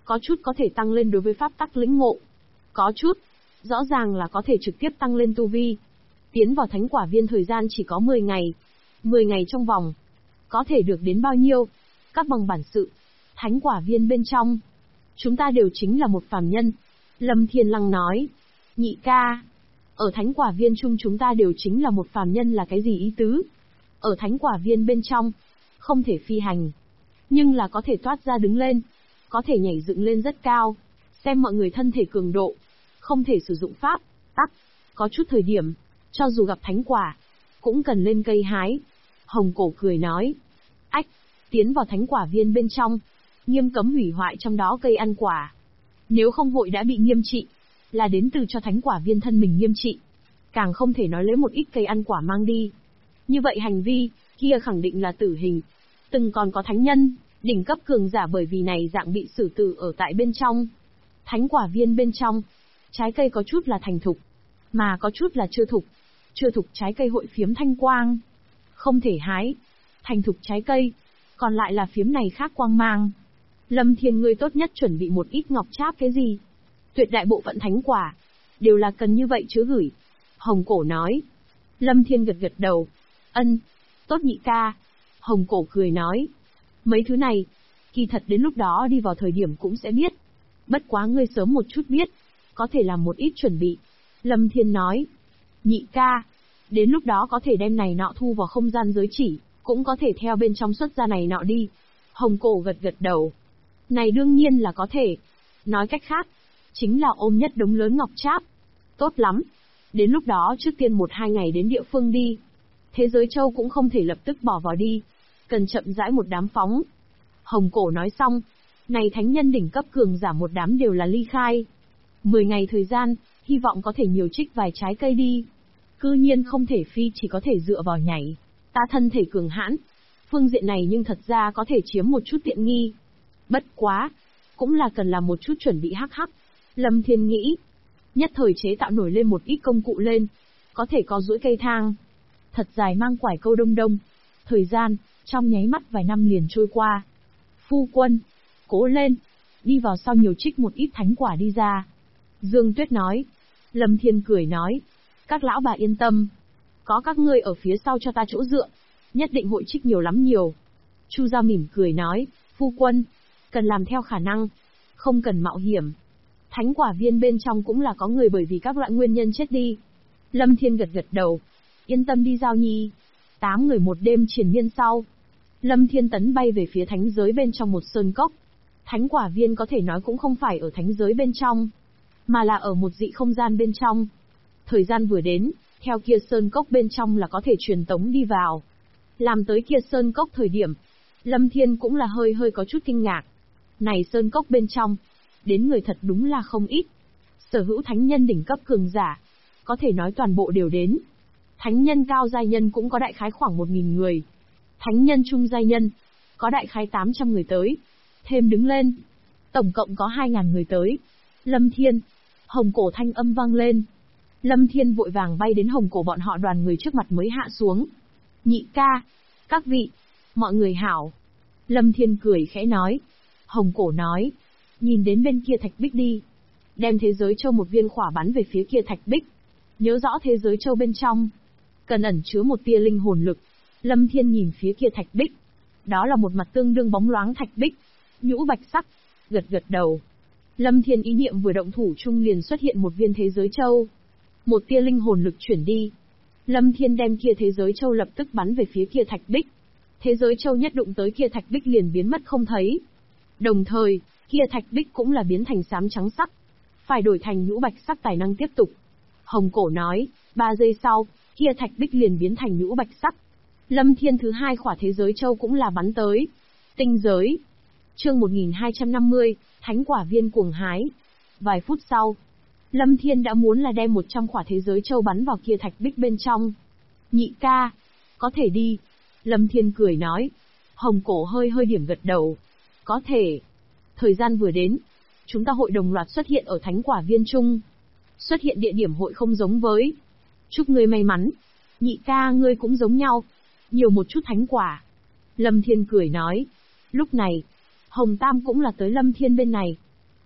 Có chút có thể tăng lên đối với pháp tắc lĩnh ngộ. Có chút, rõ ràng là có thể trực tiếp tăng lên tu vi. Tiến vào thánh quả viên thời gian chỉ có 10 ngày. 10 ngày trong vòng. Có thể được đến bao nhiêu? Các bằng bản sự. Thánh quả viên bên trong. Chúng ta đều chính là một phàm nhân. Lâm Thiên Lăng nói. Nhị ca. Ở thánh quả viên chung chúng ta đều chính là một phàm nhân là cái gì ý tứ? Ở thánh quả viên bên trong. Không thể phi hành. Nhưng là có thể toát ra đứng lên. Có thể nhảy dựng lên rất cao. Xem mọi người thân thể cường độ. Không thể sử dụng pháp, tắc. Có chút thời điểm, cho dù gặp thánh quả, cũng cần lên cây hái. Hồng Cổ cười nói. Ách, tiến vào thánh quả viên bên trong. Nghiêm cấm hủy hoại trong đó cây ăn quả. Nếu không hội đã bị nghiêm trị. Là đến từ cho thánh quả viên thân mình nghiêm trị. Càng không thể nói lấy một ít cây ăn quả mang đi. Như vậy hành vi, kia khẳng định là tử hình. Từng còn có thánh nhân, đỉnh cấp cường giả bởi vì này dạng bị xử tử ở tại bên trong. Thánh quả viên bên trong, trái cây có chút là thành thục, mà có chút là chưa thục. Chưa thục trái cây hội phiếm thanh quang, không thể hái. Thành thục trái cây, còn lại là phiếm này khác quang mang. Lâm Thiên ngươi tốt nhất chuẩn bị một ít ngọc tráp cái gì. Tuyệt đại bộ phận thánh quả, đều là cần như vậy chứa gửi. Hồng Cổ nói. Lâm Thiên gật gật đầu. Ân, tốt nhị ca. Hồng Cổ cười nói. Mấy thứ này, kỳ thật đến lúc đó đi vào thời điểm cũng sẽ biết. Bất quá ngươi sớm một chút biết, có thể làm một ít chuẩn bị. Lâm Thiên nói. Nhị ca, đến lúc đó có thể đem này nọ thu vào không gian giới chỉ, cũng có thể theo bên trong xuất ra này nọ đi. Hồng Cổ gật gật đầu. Này đương nhiên là có thể. Nói cách khác, chính là ôm nhất đống lớn ngọc tráp. Tốt lắm. Đến lúc đó trước tiên 1-2 ngày đến địa phương đi. Thế giới châu cũng không thể lập tức bỏ vào đi. Cần chậm rãi một đám phóng. Hồng Cổ nói xong. Này thánh nhân đỉnh cấp cường giả một đám đều là ly khai. 10 ngày thời gian, hy vọng có thể nhiều trích vài trái cây đi. Cư nhiên không thể phi chỉ có thể dựa vào nhảy. Ta thân thể cường hãn. Phương diện này nhưng thật ra có thể chiếm một chút tiện nghi. Bất quá. Cũng là cần làm một chút chuẩn bị hắc hắc. Lâm Thiên nghĩ. Nhất thời chế tạo nổi lên một ít công cụ lên. Có thể có duỗi cây thang. Thật dài mang quải câu đông đông. Thời gian, trong nháy mắt vài năm liền trôi qua. Phu quân. Cố lên. Đi vào sau nhiều trích một ít thánh quả đi ra. Dương Tuyết nói. Lâm Thiên cười nói. Các lão bà yên tâm. Có các ngươi ở phía sau cho ta chỗ dựa. Nhất định hội trích nhiều lắm nhiều. Chu Gia mỉm cười nói. Phu quân. Cần làm theo khả năng. Không cần mạo hiểm. Thánh quả viên bên trong cũng là có người bởi vì các loại nguyên nhân chết đi. Lâm Thiên gật gật đầu. Yên tâm đi Giao Nhi. 8 người một đêm triền miên sau. Lâm Thiên tấn bay về phía thánh giới bên trong một sơn cốc. Thánh quả viên có thể nói cũng không phải ở thánh giới bên trong, mà là ở một dị không gian bên trong. Thời gian vừa đến, theo kia sơn cốc bên trong là có thể truyền tống đi vào. Làm tới kia sơn cốc thời điểm, Lâm Thiên cũng là hơi có chút kinh ngạc. Này sơn cốc bên trong, đến người thật đúng là không ít. Sở hữu thánh nhân đỉnh cấp cường giả, có thể nói toàn bộ đều đến. Thánh nhân cao giai nhân cũng có đại khái khoảng 1000 người. Thánh nhân trung giai nhân, có đại khái 800 người tới. Thêm đứng lên, tổng cộng có 2000 người tới. Lâm Thiên, Hồng Cổ thanh âm vang lên. Lâm Thiên vội vàng bay đến Hồng Cổ bọn họ đoàn người trước mặt mới hạ xuống. Nhị ca, các vị, mọi người hảo. Lâm Thiên cười khẽ nói. Hồng Cổ nói, nhìn đến bên kia thạch bích đi. Đem thế giới châu một viên khỏa bắn về phía kia thạch bích. Nhớ rõ thế giới châu bên trong cần ẩn chứa một tia linh hồn lực. Lâm Thiên nhìn phía kia thạch bích. Đó là một mặt tương đương bóng loáng thạch bích, nhũ bạch sắc. Gật gật đầu. Lâm Thiên ý niệm vừa động thủ chung liền xuất hiện một viên thế giới châu. Một tia linh hồn lực chuyển đi. Lâm Thiên đem kia thế giới châu lập tức bắn về phía kia thạch bích. Thế giới châu nhất đụng tới kia thạch bích liền biến mất không thấy. Đồng thời, kia thạch bích cũng là biến thành xám trắng sắc. Phải đổi thành nhũ bạch sắc tài năng tiếp tục. Hồng Cổ nói, 3 giây sau, kia thạch bích liền biến thành nhũ bạch sắc. Lâm Thiên thứ 2 khỏa thế giới châu cũng là bắn tới. Tinh giới. Chương 1250, Thánh quả viên cuồng hái. Vài phút sau, Lâm Thiên đã muốn là đem 100 khỏa thế giới châu bắn vào kia thạch bích bên trong. Nhị ca, có thể đi. Lâm Thiên cười nói. Hồng Cổ hơi điểm gật đầu. Có thể. Thời gian vừa đến, chúng ta hội đồng loạt xuất hiện ở Thánh quả viên chung. Xuất hiện địa điểm hội không giống với. Chúc ngươi may mắn. Nhị ca ngươi cũng giống nhau. Nhiều một chút thánh quả. Lâm Thiên cười nói. Lúc này, Hồng Tam cũng là tới Lâm Thiên bên này.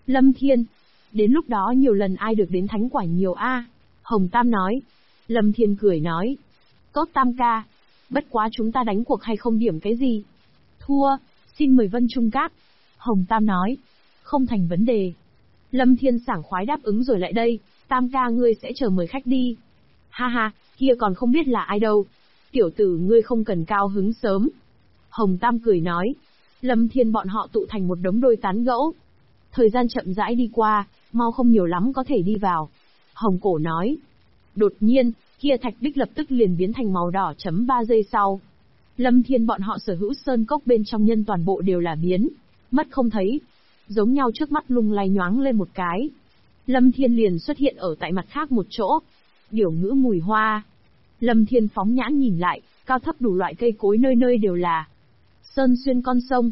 Lâm Thiên, đến lúc đó nhiều lần ai được đến thánh quả nhiều a? Hồng Tam nói. Lâm Thiên cười nói. Tốt Tam ca, bất quá chúng ta đánh cuộc hay không điểm cái gì? Thua, xin mời Vân Trung Các. Hồng Tam nói. Không thành vấn đề. Lâm Thiên sảng khoái đáp ứng rồi lại đây, Tam ca ngươi sẽ chờ mời khách đi. Ha ha, kia còn không biết là ai đâu. Tiểu tử ngươi không cần cao hứng sớm. Hồng Tam cười nói. Lâm Thiên bọn họ tụ thành một đống đôi tán gẫu. Thời gian chậm rãi đi qua, mau không nhiều lắm có thể đi vào. Hồng Cổ nói. Đột nhiên, kia thạch bích lập tức liền biến thành màu đỏ. 3 giây sau. Lâm Thiên bọn họ sở hữu sơn cốc bên trong nhân toàn bộ đều là biến mất không thấy. Giống nhau trước mắt lung lay nhoáng lên một cái. Lâm Thiên liền xuất hiện ở tại mặt khác một chỗ. Điểu ngữ mùi hoa. Lâm Thiên phóng nhãn nhìn lại, cao thấp đủ loại cây cối nơi nơi đều là. Sơn xuyên con sông,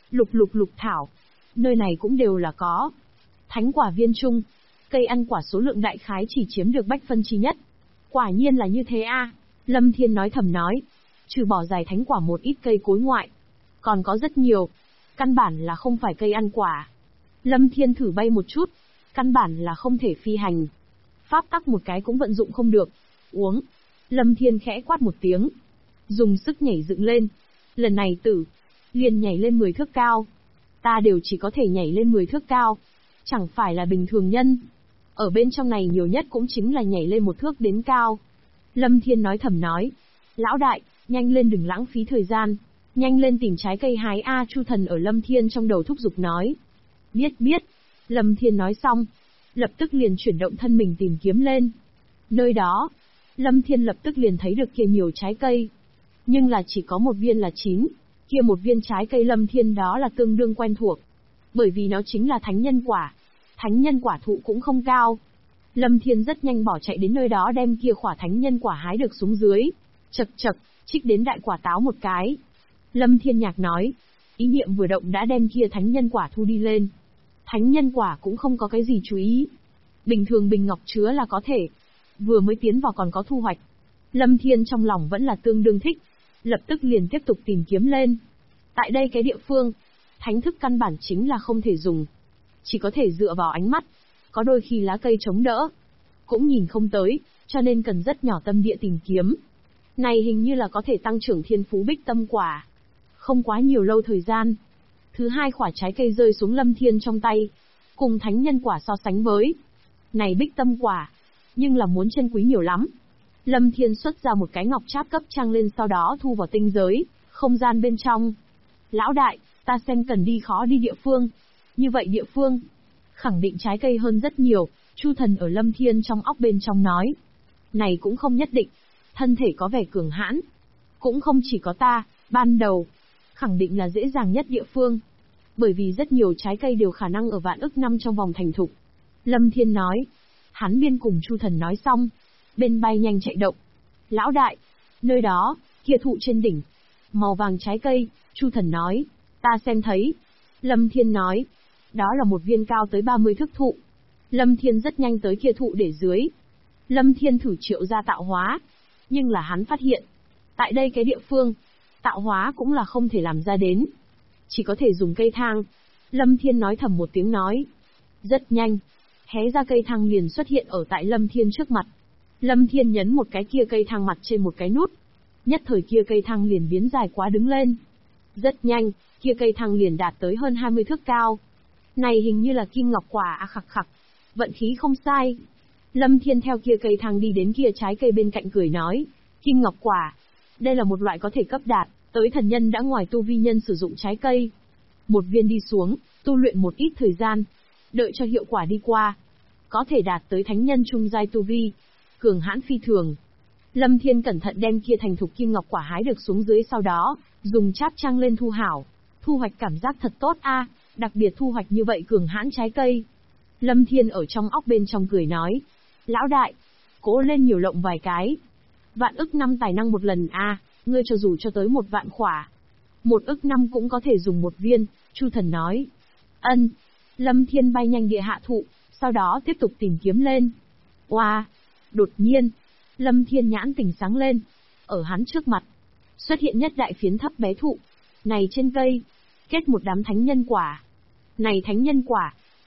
lục thảo, nơi này cũng đều là có. Thánh quả viên trung, cây ăn quả số lượng đại khái chỉ chiếm được bách phân chi nhất. Quả nhiên là như thế a. Lâm Thiên nói thầm nói. Trừ bỏ dài thánh quả một ít cây cối ngoại, còn có rất nhiều. Căn bản là không phải cây ăn quả. Lâm Thiên thử bay một chút, căn bản là không thể phi hành. Pháp tắc một cái cũng vận dụng không được. Uống. Lâm Thiên khẽ quát một tiếng. Dùng sức nhảy dựng lên. Lần này liền nhảy lên 10 thước cao. Ta đều chỉ có thể nhảy lên 10 thước cao. Chẳng phải là bình thường nhân. Ở bên trong này nhiều nhất cũng chính là nhảy lên 1 thước đến cao. Lâm Thiên nói thầm nói. Lão đại, nhanh lên đừng lãng phí thời gian. Nhanh lên tìm trái cây hái A. Chu Thần ở Lâm Thiên trong đầu thúc giục nói. Biết. Lâm Thiên nói xong. Lập tức liền chuyển động thân mình tìm kiếm lên. Nơi đó, Lâm Thiên lập tức liền thấy được kia nhiều trái cây. Nhưng là chỉ có một viên là chín. Kia một viên trái cây Lâm Thiên đó là tương đương quen thuộc. Bởi vì nó chính là thánh nhân quả. Thánh nhân quả thụ cũng không cao. Lâm Thiên rất nhanh bỏ chạy đến nơi đó đem kia quả thánh nhân quả hái được xuống dưới. Chậc, trích đến đại quả táo một cái. Lâm Thiên nhạc nói. Ý niệm vừa động đã đem kia thánh nhân quả thu đi lên. Thánh nhân quả cũng không có cái gì chú ý. Bình thường bình ngọc chứa là có thể. Vừa mới tiến vào còn có thu hoạch. Lâm Thiên trong lòng vẫn là tương đương thích. Lập tức liền tiếp tục tìm kiếm lên. Tại đây cái địa phương, thánh thức căn bản chính là không thể dùng. Chỉ có thể dựa vào ánh mắt. Có đôi khi lá cây chống đỡ. Cũng nhìn không tới, cho nên cần rất nhỏ tâm địa tìm kiếm. Này hình như là có thể tăng trưởng thiên phú bích tâm quả. Không quá nhiều lâu thời gian. Thứ hai quả trái cây rơi xuống Lâm Thiên trong tay. Cùng thánh nhân quả so sánh với. Này bích tâm quả. Nhưng là muốn chân quý nhiều lắm. Lâm Thiên xuất ra một cái ngọc tráp cấp trang lên sau đó thu vào tinh giới, không gian bên trong. Lão đại, ta xem cần đi khó đi địa phương. Như vậy địa phương, khẳng định trái cây hơn rất nhiều, Chu Thần ở Lâm Thiên trong óc bên trong nói. Này cũng không nhất định, thân thể có vẻ cường hãn. Cũng không chỉ có ta, ban đầu, khẳng định là dễ dàng nhất địa phương. Bởi vì rất nhiều trái cây đều khả năng ở vạn ức năm trong vòng thành thục. Lâm Thiên nói. Hắn biên cùng Chu Thần nói xong. Bên bay nhanh chạy động. Lão đại, nơi đó, kia thụ trên đỉnh. Màu vàng trái cây, Chu Thần nói. Ta xem thấy. Lâm Thiên nói. Đó là một viên cao tới 30 thước thụ. Lâm Thiên rất nhanh tới kia thụ để dưới. Lâm Thiên thử triệu ra tạo hóa. Nhưng là hắn phát hiện. Tại đây cái địa phương, tạo hóa cũng là không thể làm ra đến. Chỉ có thể dùng cây thang. Lâm Thiên nói thầm một tiếng nói. Rất nhanh. Hé ra cây thang liền xuất hiện ở tại Lâm Thiên trước mặt. Lâm Thiên nhấn một cái kia cây thang mặt trên một cái nút. Nhất thời kia cây thang liền biến dài quá đứng lên. Rất nhanh, kia cây thang liền đạt tới hơn 20 thước cao. Này hình như là kim ngọc quả à khặc. Vận khí không sai. Lâm Thiên theo kia cây thang đi đến kia trái cây bên cạnh cười nói. Kim ngọc quả. Đây là một loại có thể cấp đạt, tới thần nhân đã ngoài tu vi nhân sử dụng trái cây. Một viên đi xuống, tu luyện một ít thời gian. Đợi cho hiệu quả đi qua. Có thể đạt tới thánh nhân trung giai tu vi. Cường hãn phi thường. Lâm Thiên cẩn thận đem kia thành thục kim ngọc quả hái được xuống dưới sau đó, dùng cháp trang lên thu hảo. Thu hoạch cảm giác thật tốt a, đặc biệt thu hoạch như vậy cường hãn trái cây. Lâm Thiên ở trong óc bên trong cười nói. Lão đại, cố lên nhiều lộng vài cái. Vạn ức năm tài năng một lần a, ngươi cho dù cho tới 1 vạn khỏa. 1 ức năm cũng có thể dùng 1 viên, Chu Thần nói. Ân. Lâm Thiên bay nhanh địa hạ thụ, sau đó tiếp tục tìm kiếm lên. Oa! Đột nhiên, Lâm Thiên nhãn tỉnh sáng lên. Ở hắn trước mặt, xuất hiện nhất đại phiến thấp bé thụ. Này trên cây, kết một đám thánh nhân quả. Này thánh nhân quả,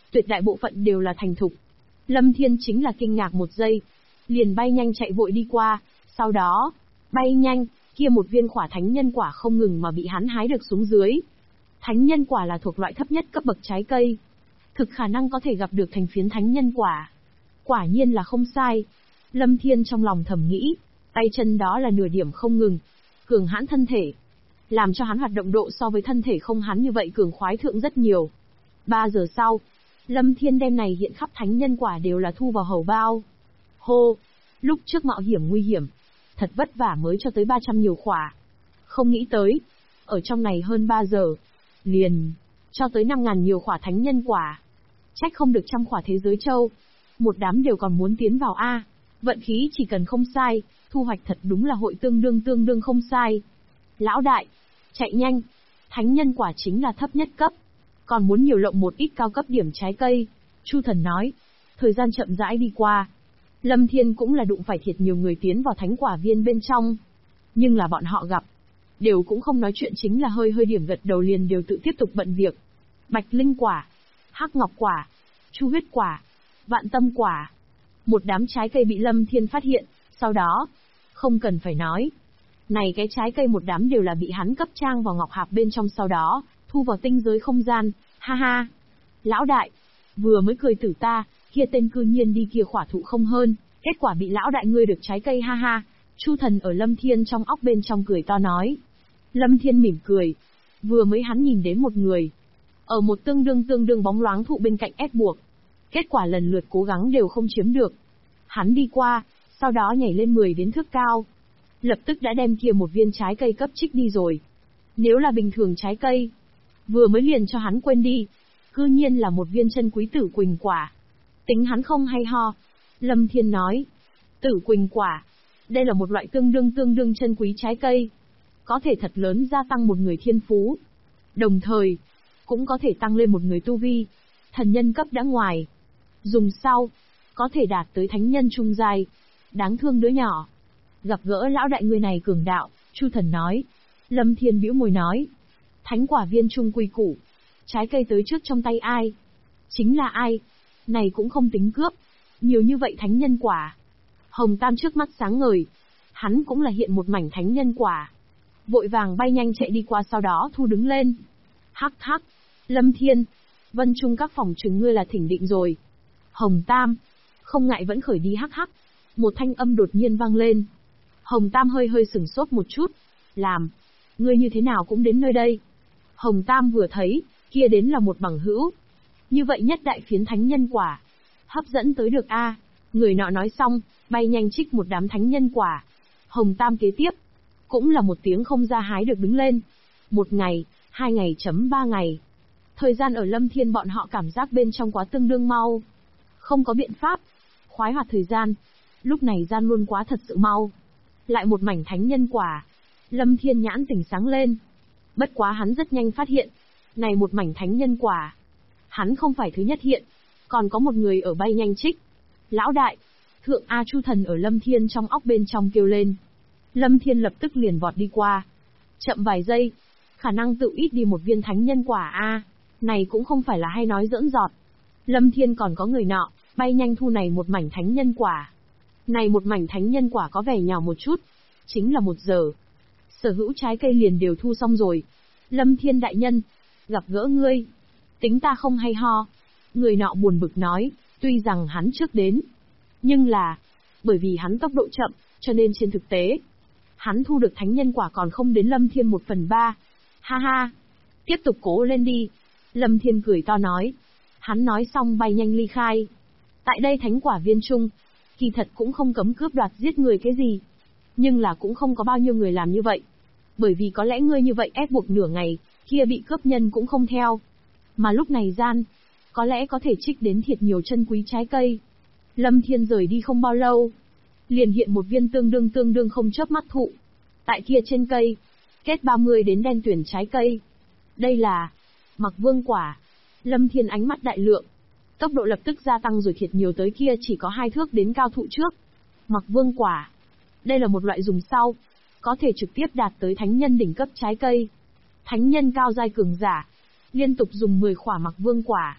tuyệt đại bộ phận đều là thành thục. Lâm Thiên chính là kinh ngạc một giây, liền bay nhanh chạy vội đi qua, sau đó, bay nhanh, kia một viên khỏa thánh nhân quả không ngừng mà bị hắn hái được xuống dưới. Thánh nhân quả là thuộc loại thấp nhất cấp bậc trái cây, thực khả năng có thể gặp được thành phiến thánh nhân quả. Quả nhiên là không sai. Lâm Thiên trong lòng thầm nghĩ, tay chân đó là nửa điểm không ngừng, cường hãn thân thể, làm cho hắn hoạt động độ so với thân thể không hắn như vậy cường khoái thượng rất nhiều. 3 giờ sau, Lâm Thiên đem này hiện khắp thánh nhân quả đều là thu vào hầu bao. Hô, lúc trước mạo hiểm nguy hiểm, thật vất vả mới cho tới 300 nhiều khỏa. Không nghĩ tới, ở trong này hơn 3 giờ, liền cho tới 5.000 nhiều khỏa thánh nhân quả. Trách không được trăm khỏa thế giới châu, một đám đều còn muốn tiến vào A. Vận khí chỉ cần không sai, thu hoạch thật đúng là hội tương đương không sai. Lão đại, chạy nhanh, thánh nhân quả chính là thấp nhất cấp, còn muốn nhiều lộng một ít cao cấp điểm trái cây. Chu Thần nói, thời gian chậm rãi đi qua. Lâm Thiên cũng là đụng phải thiệt nhiều người tiến vào thánh quả viên bên trong. Nhưng là bọn họ gặp, đều cũng không nói chuyện, chính là hơi điểm gật đầu liền đều tự tiếp tục bận việc. Bạch linh quả, hắc ngọc quả, chu huyết quả, vạn tâm quả. Một đám trái cây bị Lâm Thiên phát hiện, sau đó, không cần phải nói. Này cái trái cây một đám đều là bị hắn cấp trang vào ngọc hạp bên trong, sau đó, thu vào tinh giới không gian, ha ha. Lão đại, vừa mới cười tử ta, kia tên cư nhiên đi kia khỏa thụ không hơn, kết quả bị lão đại ngươi được trái cây ha ha. Chu Thần ở Lâm Thiên trong óc bên trong cười to nói. Lâm Thiên mỉm cười, vừa mới hắn nhìn đến một người, ở một tương đương bóng loáng thụ bên cạnh ép buộc. Kết quả lần lượt cố gắng đều không chiếm được. Hắn đi qua, sau đó nhảy lên 10 đến thước cao. Lập tức đã đem kia một viên trái cây cấp trích đi rồi. Nếu là bình thường trái cây, vừa mới liền cho hắn quên đi. Cư nhiên là một viên chân quý tử quỳnh quả. Tính hắn không hay ho. Lâm Thiên nói, tử quỳnh quả, đây là một loại tương đương chân quý trái cây. Có thể thật lớn gia tăng một người thiên phú. Đồng thời, cũng có thể tăng lên một người tu vi. Thần nhân cấp đã ngoài. Dùng sau, có thể đạt tới thánh nhân trung giai. Đáng thương đứa nhỏ. Gặp gỡ lão đại người này cường đạo, Chu Thần nói. Lâm Thiên bĩu môi nói. Thánh quả viên trung quy củ. Trái cây tới trước trong tay ai? Chính là ai? Này cũng không tính cướp. Nhiều như vậy thánh nhân quả. Hồng Tam trước mắt sáng ngời. Hắn cũng là hiện một mảnh thánh nhân quả. Vội vàng bay nhanh chạy đi qua, sau đó thu đứng lên. Hắc hắc. Lâm Thiên, Vân Trung các phòng trừng ngươi là thỉnh định rồi. Hồng Tam, không ngại vẫn khởi đi hắc hắc. Một thanh âm đột nhiên vang lên. Hồng Tam hơi sửng sốt một chút. Làm, ngươi như thế nào cũng đến nơi đây. Hồng Tam vừa thấy, kia đến là một bằng hữu. Như vậy nhất đại phiến thánh nhân quả. Hấp dẫn tới được a. Người nọ nói xong, bay nhanh trích một đám thánh nhân quả. Hồng Tam kế tiếp, cũng là một tiếng không ra hái được đứng lên. 1 ngày, 2 ngày chấm 3 ngày. Thời gian ở Lâm Thiên bọn họ cảm giác bên trong quá tương đương mau. Không có biện pháp. Khoái hoạt thời gian. Lúc này gian luôn quá thật sự mau. Lại một mảnh thánh nhân quả. Lâm Thiên nhãn tỉnh sáng lên. Bất quá hắn rất nhanh phát hiện. Này một mảnh thánh nhân quả. Hắn không phải thứ nhất hiện. Còn có một người ở bay nhanh trích. Lão đại. Thượng A Chu Thần ở Lâm Thiên trong óc bên trong kêu lên. Lâm Thiên lập tức liền vọt đi qua. Chậm vài giây. Khả năng tự ít đi một viên thánh nhân quả A. Này cũng không phải là hay nói giỡn giọt. Lâm Thiên còn có người nọ, bay nhanh thu này một mảnh thánh nhân quả. Này một mảnh thánh nhân quả có vẻ nhỏ một chút. Chính là 1 giờ. Sở hữu trái cây liền đều thu xong rồi. Lâm Thiên đại nhân, gặp gỡ ngươi. Tính ta không hay ho. Người nọ buồn bực nói, tuy rằng hắn trước đến. Nhưng là, bởi vì hắn tốc độ chậm, cho nên trên thực tế, hắn thu được thánh nhân quả còn không đến Lâm Thiên 1/3. Ha ha, tiếp tục cố lên đi. Lâm Thiên cười to nói. Hắn nói xong bay nhanh ly khai. Tại đây thánh quả viên trung, kỳ thật cũng không cấm cướp đoạt giết người cái gì. Nhưng là cũng không có bao nhiêu người làm như vậy. Bởi vì có lẽ ngươi như vậy ép buộc nửa ngày, kia bị cướp nhân cũng không theo. Mà lúc này gian, có lẽ có thể trích đến thiệt nhiều chân quý trái cây. Lâm Thiên rời đi không bao lâu, liền hiện một viên tương đương không chớp mắt thụ. Tại kia trên cây, kết 30 đến đen tuyển trái cây. Đây là Mặc Vương quả. Lâm Thiên ánh mắt đại lượng, tốc độ lập tức gia tăng rồi thiệt nhiều tới kia chỉ có 2 thước đến cao thụ trước. Mặc Vương quả. Đây là một loại dùng sau, có thể trực tiếp đạt tới thánh nhân đỉnh cấp trái cây. Thánh nhân cao giai cường giả, liên tục dùng 10 khỏa Mặc Vương quả.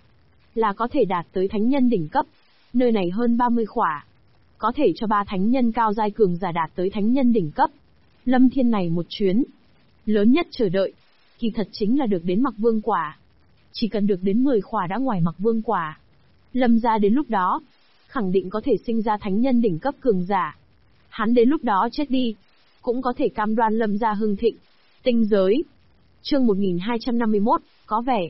là có thể đạt tới thánh nhân đỉnh cấp. Nơi này hơn 30 khỏa, có thể cho 3 thánh nhân cao giai cường giả đạt tới thánh nhân đỉnh cấp. Lâm Thiên này một chuyến, lớn nhất chờ đợi, kỳ thật chính là được đến Mặc Vương quả. Chỉ cần được đến 10 khỏa đã ngoài Mặc Vương quả, Lâm gia đến lúc đó, khẳng định có thể sinh ra thánh nhân đỉnh cấp cường giả. Hắn đến lúc đó chết đi, cũng có thể cam đoan Lâm gia hưng thịnh. Tinh giới. Chương 1251, có vẻ.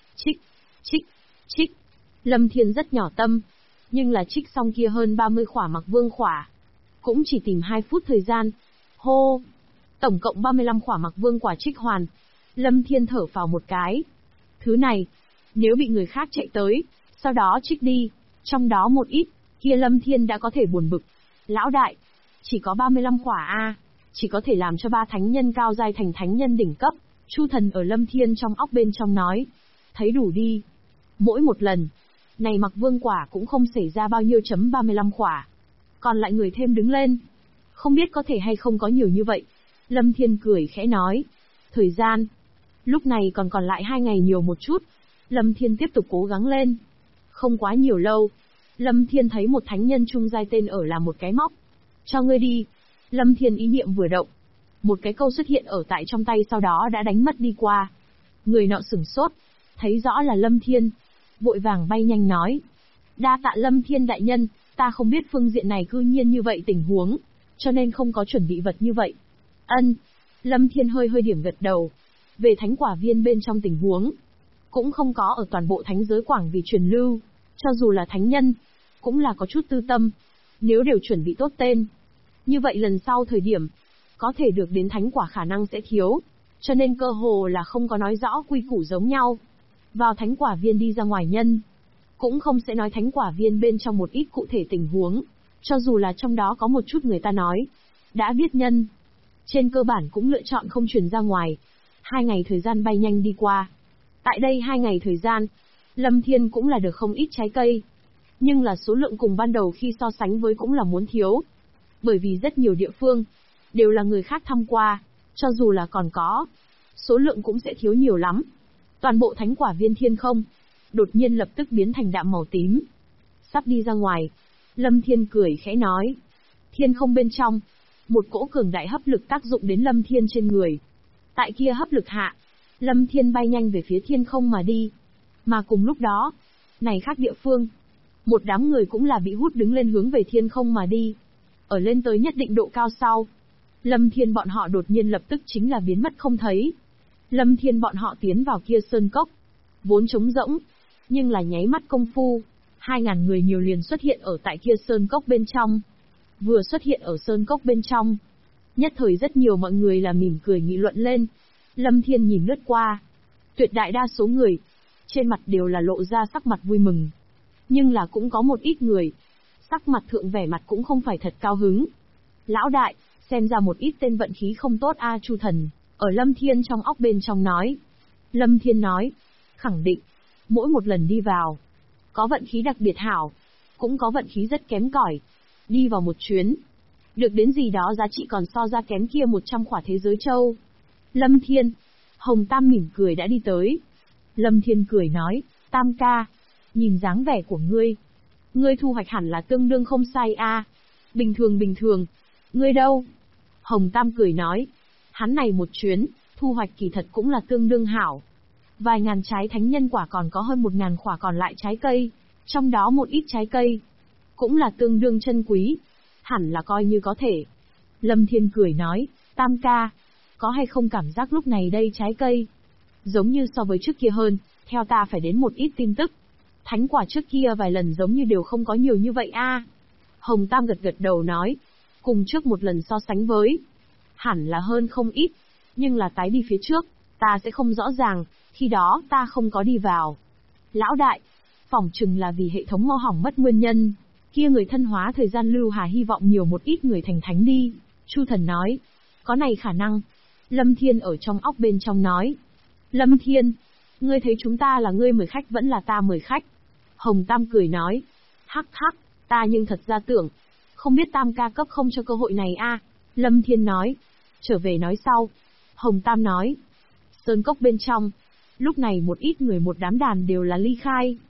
Trích. Lâm Thiên rất nhỏ tâm, nhưng là trích xong kia hơn 30 khỏa Mặc Vương khỏa, cũng chỉ tìm 2 phút thời gian. Hô! Tổng cộng 35 khỏa Mặc Vương quả trích hoàn. Lâm Thiên thở phào một cái. Thứ này, nếu bị người khác chạy tới, sau đó trích đi, trong đó một ít, kia Lâm Thiên đã có thể buồn bực. Lão đại, chỉ có 35 khỏa a, chỉ có thể làm cho 3 thánh nhân cao giai thành thánh nhân đỉnh cấp. Chu Thần ở Lâm Thiên trong óc bên trong nói, thấy đủ đi. Mỗi một lần, này Mặc Vương quả cũng không xảy ra bao nhiêu chấm 35 khỏa. Còn lại người thêm đứng lên. Không biết có thể hay không có nhiều như vậy. Lâm Thiên cười khẽ nói. Thời gian. Lúc này còn lại 2 ngày nhiều một chút. Lâm Thiên tiếp tục cố gắng lên. Không quá nhiều lâu. Lâm Thiên thấy một thánh nhân trung giai tên ở là một cái móc. Cho ngươi đi. Lâm Thiên ý niệm vừa động. Một cái câu xuất hiện ở tại trong tay sau đó đã đánh mất đi qua. Người nọ sửng sốt. Thấy rõ là Lâm Thiên. Vội vàng bay nhanh nói. Đa tạ Lâm Thiên đại nhân, ta không biết phương diện này cư nhiên như vậy tình huống, cho nên không có chuẩn bị vật như vậy. Ân. Lâm Thiên hơi điểm gật đầu. Về thánh quả viên bên trong tình huống, cũng không có ở toàn bộ thánh giới quảng vì truyền lưu, cho dù là thánh nhân, cũng là có chút tư tâm. Nếu đều chuẩn bị tốt tên, như vậy lần sau thời điểm, có thể được đến thánh quả khả năng sẽ thiếu, cho nên cơ hồ là không có nói rõ quy củ giống nhau. Vào thánh quả viên đi ra ngoài nhân, cũng không sẽ nói thánh quả viên bên trong một ít cụ thể tình huống, cho dù là trong đó có một chút người ta nói, đã biết nhân. Trên cơ bản cũng lựa chọn không truyền ra ngoài. 2 ngày thời gian bay nhanh đi qua. Tại đây 2 ngày thời gian, Lâm Thiên cũng là được không ít trái cây. Nhưng là số lượng cùng ban đầu khi so sánh với cũng là muốn thiếu. Bởi vì rất nhiều địa phương, đều là người khác thăm qua, cho dù là còn có, số lượng cũng sẽ thiếu nhiều lắm. Toàn bộ thánh quả viên thiên không, đột nhiên lập tức biến thành đạm màu tím. Sắp đi ra ngoài, Lâm Thiên cười khẽ nói. Thiên không bên trong, một cỗ cường đại hấp lực tác dụng đến Lâm Thiên trên người. Tại kia hấp lực hạ, Lâm Thiên bay nhanh về phía thiên không mà đi. Mà cùng lúc đó, này khác địa phương, một đám người cũng là bị hút đứng lên hướng về thiên không mà đi. Ở lên tới nhất định độ cao sau, Lâm Thiên bọn họ đột nhiên lập tức chính là biến mất không thấy. Lâm Thiên bọn họ tiến vào kia sơn cốc, vốn trống rỗng, nhưng là nháy mắt công phu, 2.000 người nhiều liền xuất hiện ở tại kia sơn cốc bên trong. Vừa xuất hiện ở sơn cốc bên trong, nhất thời rất nhiều mọi người là mỉm cười nghị luận lên. Lâm Thiên nhìn lướt qua, tuyệt đại đa số người, trên mặt đều là lộ ra sắc mặt vui mừng. Nhưng là cũng có một ít người, sắc mặt thượng vẻ mặt cũng không phải thật cao hứng. Lão đại, xem ra một ít tên vận khí không tốt a. Chu Thần, ở Lâm Thiên trong óc bên trong nói. Lâm Thiên nói, khẳng định, mỗi một lần đi vào, có vận khí đặc biệt hảo, cũng có vận khí rất kém cỏi. Đi vào một chuyến, được đến gì đó giá trị còn so ra kém kia 100 khỏa thế giới châu. Lâm Thiên, Hồng Tam mỉm cười đã đi tới. Lâm Thiên cười nói, Tam ca, nhìn dáng vẻ của ngươi thu hoạch hẳn là tương đương không sai a. Bình thường, ngươi đâu? Hồng Tam cười nói, hắn này một chuyến, thu hoạch kỳ thật cũng là tương đương hảo. Vài ngàn trái thánh nhân quả còn có hơn 1.000 khỏa còn lại trái cây, trong đó một ít trái cây, cũng là tương đương chân quý, hẳn là coi như có thể. Lâm Thiên cười nói, Tam ca, có hay không cảm giác lúc này đây trái cây, giống như so với trước kia hơn, theo ta phải đến một ít tin tức. Thánh quả trước kia vài lần giống như đều không có nhiều như vậy a. Hồng Tam gật đầu nói, cùng trước một lần so sánh với, hẳn là hơn không ít, nhưng là tái đi phía trước, ta sẽ không rõ ràng, khi đó ta không có đi vào. Lão đại, phỏng chừng là vì hệ thống mau hỏng mất nguyên nhân, kia người thân hóa thời gian lưu hà hy vọng nhiều một ít người thành thánh đi. Chu Thần nói, có này khả năng. Lâm Thiên ở trong óc bên trong nói, Lâm Thiên, ngươi thấy chúng ta là ngươi mời khách vẫn là ta mời khách? Hồng Tam cười nói, hắc, ta nhưng thật ra tưởng, không biết Tam ca cấp không cho cơ hội này a. Lâm Thiên nói, trở về nói sau. Hồng Tam nói, sơn cốc bên trong, lúc này một ít người một đám đàn đều là ly khai.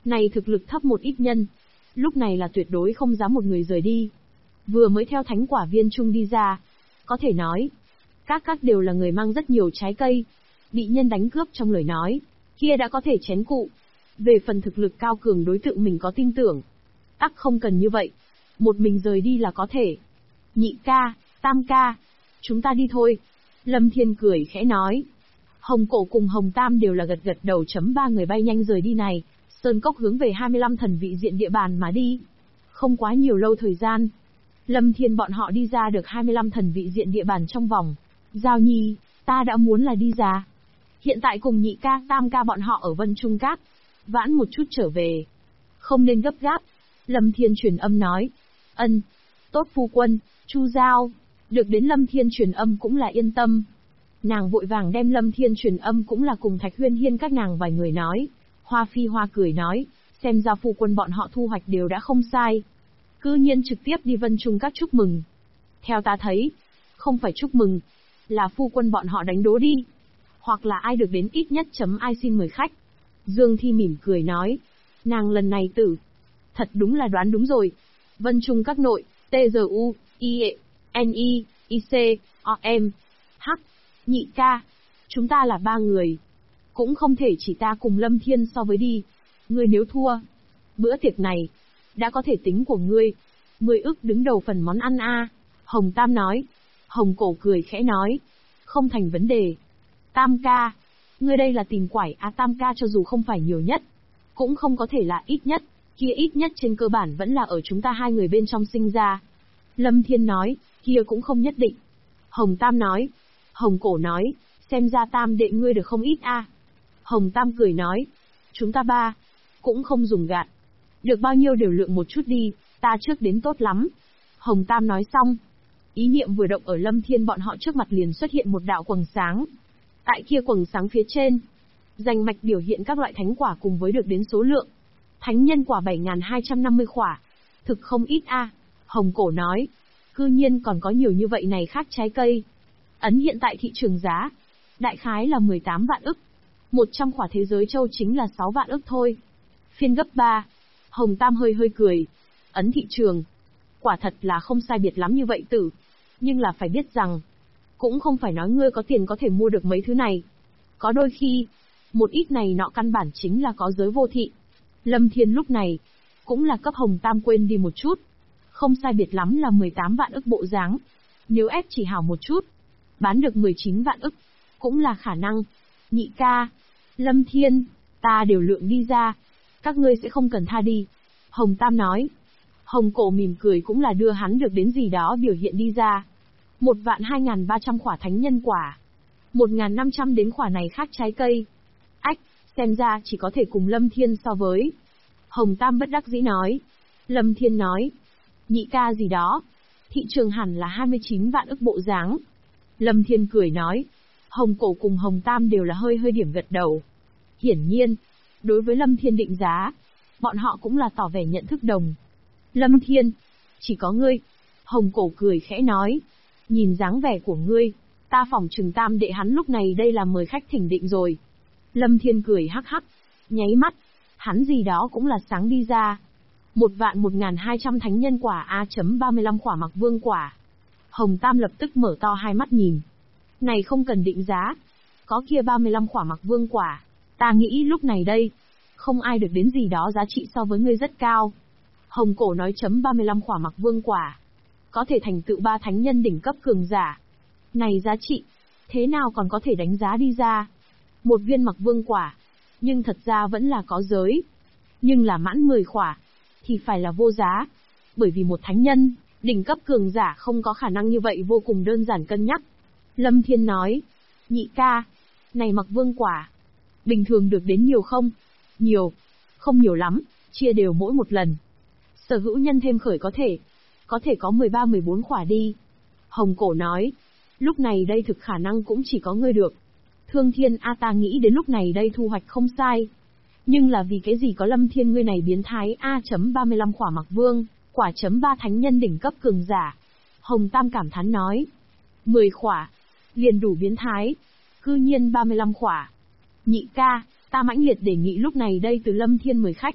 Này thực lực thấp một ít nhân, lúc này là tuyệt đối không dám một người rời đi. Vừa mới theo thánh quả viên trung đi ra, có thể nói, các đều là người mang rất nhiều trái cây, bị nhân đánh cướp trong lời nói, kia đã có thể chén cụ. Về phần thực lực cao cường đối tượng mình có tin tưởng, tắc không cần như vậy, một mình rời đi là có thể. Nhị ca, tam ca, chúng ta đi thôi. Lâm Thiên cười khẽ nói. Hồng Cổ cùng Hồng Tam đều là gật gật đầu. Ba người bay nhanh rời đi này, Sơn Cốc hướng về 25 thần vị diện địa bàn mà đi. Không quá nhiều lâu thời gian, Lâm Thiên bọn họ đi ra được 25 thần vị diện địa bàn trong vòng. Giao Nhi, ta đã muốn là đi ra. Hiện tại cùng nhị ca, tam ca bọn họ ở Vân Trung Các, vãn một chút trở về. Không nên gấp gáp. Lâm Thiên truyền âm nói. Ân, tốt phu quân, Chu Giao. Được đến Lâm Thiên truyền âm cũng là yên tâm. Nàng vội vàng đem Lâm Thiên truyền âm cũng là cùng Thạch Huyên Hiên các nàng vài người nói. Hoa Phi Hoa cười nói, xem ra phu quân bọn họ thu hoạch đều đã không sai. Cư nhiên trực tiếp đi Vân Trung Các chúc mừng. Theo ta thấy, không phải chúc mừng, là phu quân bọn họ đánh đố đi. Hoặc là ai được đến ít nhất ai xin mời khách. Dương Thi mỉm cười nói, nàng lần này thật đúng là đoán đúng rồi. Vân Trung Các nội, TGU, IE, NI, IC, OM, H, nhị ca. Chúng ta là 3 người. Cũng không thể chỉ ta cùng Lâm Thiên so với đi. Ngươi nếu thua, bữa tiệc này, đã có thể tính của ngươi. 10 ức đứng đầu phần món ăn a. Hồng Tam nói. Hồng Cổ cười khẽ nói. Không thành vấn đề. Tam ca, ngươi đây là tìm quải à? Tam ca cho dù không phải nhiều nhất, cũng không có thể là ít nhất. Kia ít nhất trên cơ bản vẫn là ở chúng ta 2 người bên trong sinh ra. Lâm Thiên nói, kia cũng không nhất định. Hồng Tam nói. Hồng Cổ nói, xem ra Tam đệ ngươi được không ít a. Hồng Tam cười nói, chúng ta 3, cũng không dùng gạt. Được bao nhiêu đều lượng một chút đi, ta trước đến tốt lắm. Hồng Tam nói xong, ý niệm vừa động ở Lâm Thiên bọn họ trước mặt liền xuất hiện một đạo quầng sáng. Tại kia quầng sáng phía trên, danh mạch biểu hiện các loại thánh quả cùng với được đến số lượng. Thánh nhân quả 7250 quả, thực không ít a. Hồng Cổ nói, cư nhiên còn có nhiều như vậy này khác trái cây. Ấn hiện tại thị trường giá, đại khái là 18 vạn ức. 100 quả thế giới châu chính là 6 vạn ức thôi. Phiên gấp 3. Hồng Tam hơi cười. Ấn thị trường, quả thật là không sai biệt lắm như vậy tử. Nhưng là phải biết rằng, cũng không phải nói ngươi có tiền có thể mua được mấy thứ này. Có đôi khi, một ít này nọ căn bản chính là có giới vô thị. Lâm Thiên lúc này, cũng là cấp Hồng Tam quên đi một chút. Không sai biệt lắm là 18 vạn ức bộ dáng. Nếu ép chỉ hảo một chút, bán được 19 vạn ức, cũng là khả năng. Nhị ca, Lâm Thiên, ta đều lượng đi ra. Các ngươi sẽ không cần tha đi. Hồng Tam nói. Hồng Cổ mỉm cười cũng là đưa hắn được đến gì đó biểu hiện đi ra. 1.2300 quả thánh nhân quả. 1.500 đến quả này khác trái cây. Ách, xem ra chỉ có thể cùng Lâm Thiên so với. Hồng Tam bất đắc dĩ nói. Lâm Thiên nói. Nhị ca gì đó. Thị trường hẳn là 29 vạn ức bộ dáng. Lâm Thiên cười nói. Hồng Cổ cùng Hồng Tam đều là hơi điểm gật đầu. Hiển nhiên, đối với Lâm Thiên định giá, bọn họ cũng là tỏ vẻ nhận thức đồng. Lâm Thiên, chỉ có ngươi. Hồng Cổ cười khẽ nói. Nhìn dáng vẻ của ngươi, ta phỏng chừng Tam đệ hắn lúc này đây là mời khách thỉnh định rồi. Lâm Thiên cười hắc hắc, nháy mắt, hắn gì đó cũng là sáng đi ra. 1.1200 thánh nhân quả A.35 quả mặc vương quả. Hồng Tam lập tức mở to hai mắt nhìn. Này không cần định giá, có kia 35 quả mặc vương quả, ta nghĩ lúc này đây, không ai được đến gì đó giá trị so với ngươi rất cao. Hồng Cổ nói 35 quả mặc vương quả, có thể thành tựu 3 thánh nhân đỉnh cấp cường giả. Này giá trị, thế nào còn có thể đánh giá đi ra? Một viên mặc vương quả, nhưng thật ra vẫn là có giới. Nhưng là mãn 10 quả, thì phải là vô giá. Bởi vì một thánh nhân, đỉnh cấp cường giả không có khả năng như vậy vô cùng đơn giản cân nhắc. Lâm Thiên nói, nhị ca, này mặc vương quả, bình thường được đến nhiều không? Nhiều, không nhiều lắm, chia đều mỗi một lần. Sở hữu nhân thêm khởi có thể có 13-14 quả đi. Hồng Cổ nói, lúc này đây thực khả năng cũng chỉ có ngươi được. Thương Thiên A ta nghĩ đến lúc này đây thu hoạch không sai. Nhưng là vì cái gì có Lâm Thiên ngươi này biến thái A.35 quả mặc vương, quả .3 thánh nhân đỉnh cấp cường giả. Hồng Tam cảm thán nói, 10 quả, liền đủ biến thái. Cư nhiên 35 quả. Nhị ca, ta mãnh liệt đề nghị lúc này đây từ Lâm Thiên mời khách.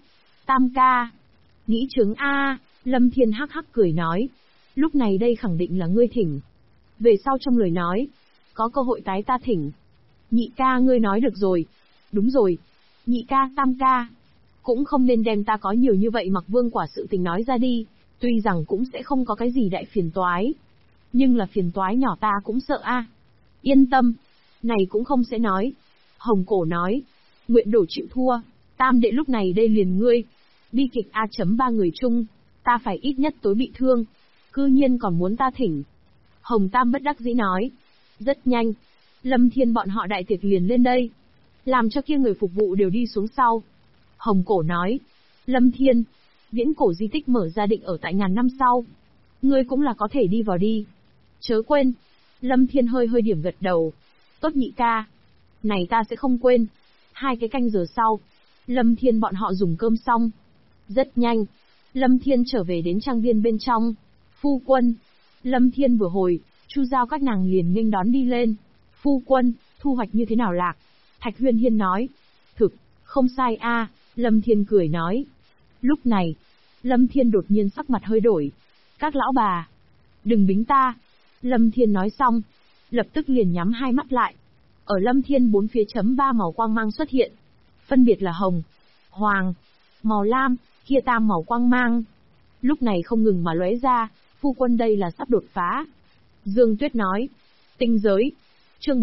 Tam ca. Nghĩ chứng a. Lâm Thiên hắc hắc cười nói. Lúc này đây khẳng định là ngươi thỉnh. Về sau trong lời nói, có cơ hội tái ta thỉnh. Nhị ca ngươi nói được rồi. Đúng rồi. Nhị ca, tam ca. Cũng không nên đem ta có nhiều như vậy mặc vương quả sự tình nói ra đi. Tuy rằng cũng sẽ không có cái gì đại phiền toái. Nhưng là phiền toái nhỏ ta cũng sợ a. Yên tâm. Này cũng không sẽ nói. Hồng Cổ nói. Nguyện đổ chịu thua. Tam đệ lúc này đây liền ngươi. Bi kịch A.3 người chung. Ta phải ít nhất tối bị thương. Cư nhiên còn muốn ta thỉnh. Hồng Tam bất đắc dĩ nói. Rất nhanh. Lâm Thiên bọn họ đại tiệc liền lên đây. Làm cho kia người phục vụ đều đi xuống sau. Hồng Cổ nói. Lâm Thiên. Viễn cổ di tích mở ra định ở tại ngàn năm sau. Ngươi cũng là có thể đi vào đi. Chớ quên. Lâm Thiên hơi hơi điểm gật đầu. Tốt nhị ca. Này ta sẽ không quên. 2 cái canh giờ sau. Lâm Thiên bọn họ dùng cơm xong. Rất nhanh. Lâm Thiên trở về đến trang viên bên trong. Phu quân. Lâm Thiên vừa hồi, Chu Giao các nàng liền nghênh đón đi lên. Phu quân, thu hoạch như thế nào lạc? Thạch Huyên Hiên nói. Thực, không sai a. Lâm Thiên cười nói. Lúc này, Lâm Thiên đột nhiên sắc mặt hơi đổi. Các lão bà, đừng bính ta. Lâm Thiên nói xong, lập tức liền nhắm hai mắt lại. Ở Lâm Thiên bốn phía chấm 3 màu quang mang xuất hiện. Phân biệt là hồng, hoàng, màu lam, kia tam màu quang mang. Lúc này không ngừng mà lóe ra, phu quân đây là sắp đột phá. Dương Tuyết nói. Tinh giới. Chương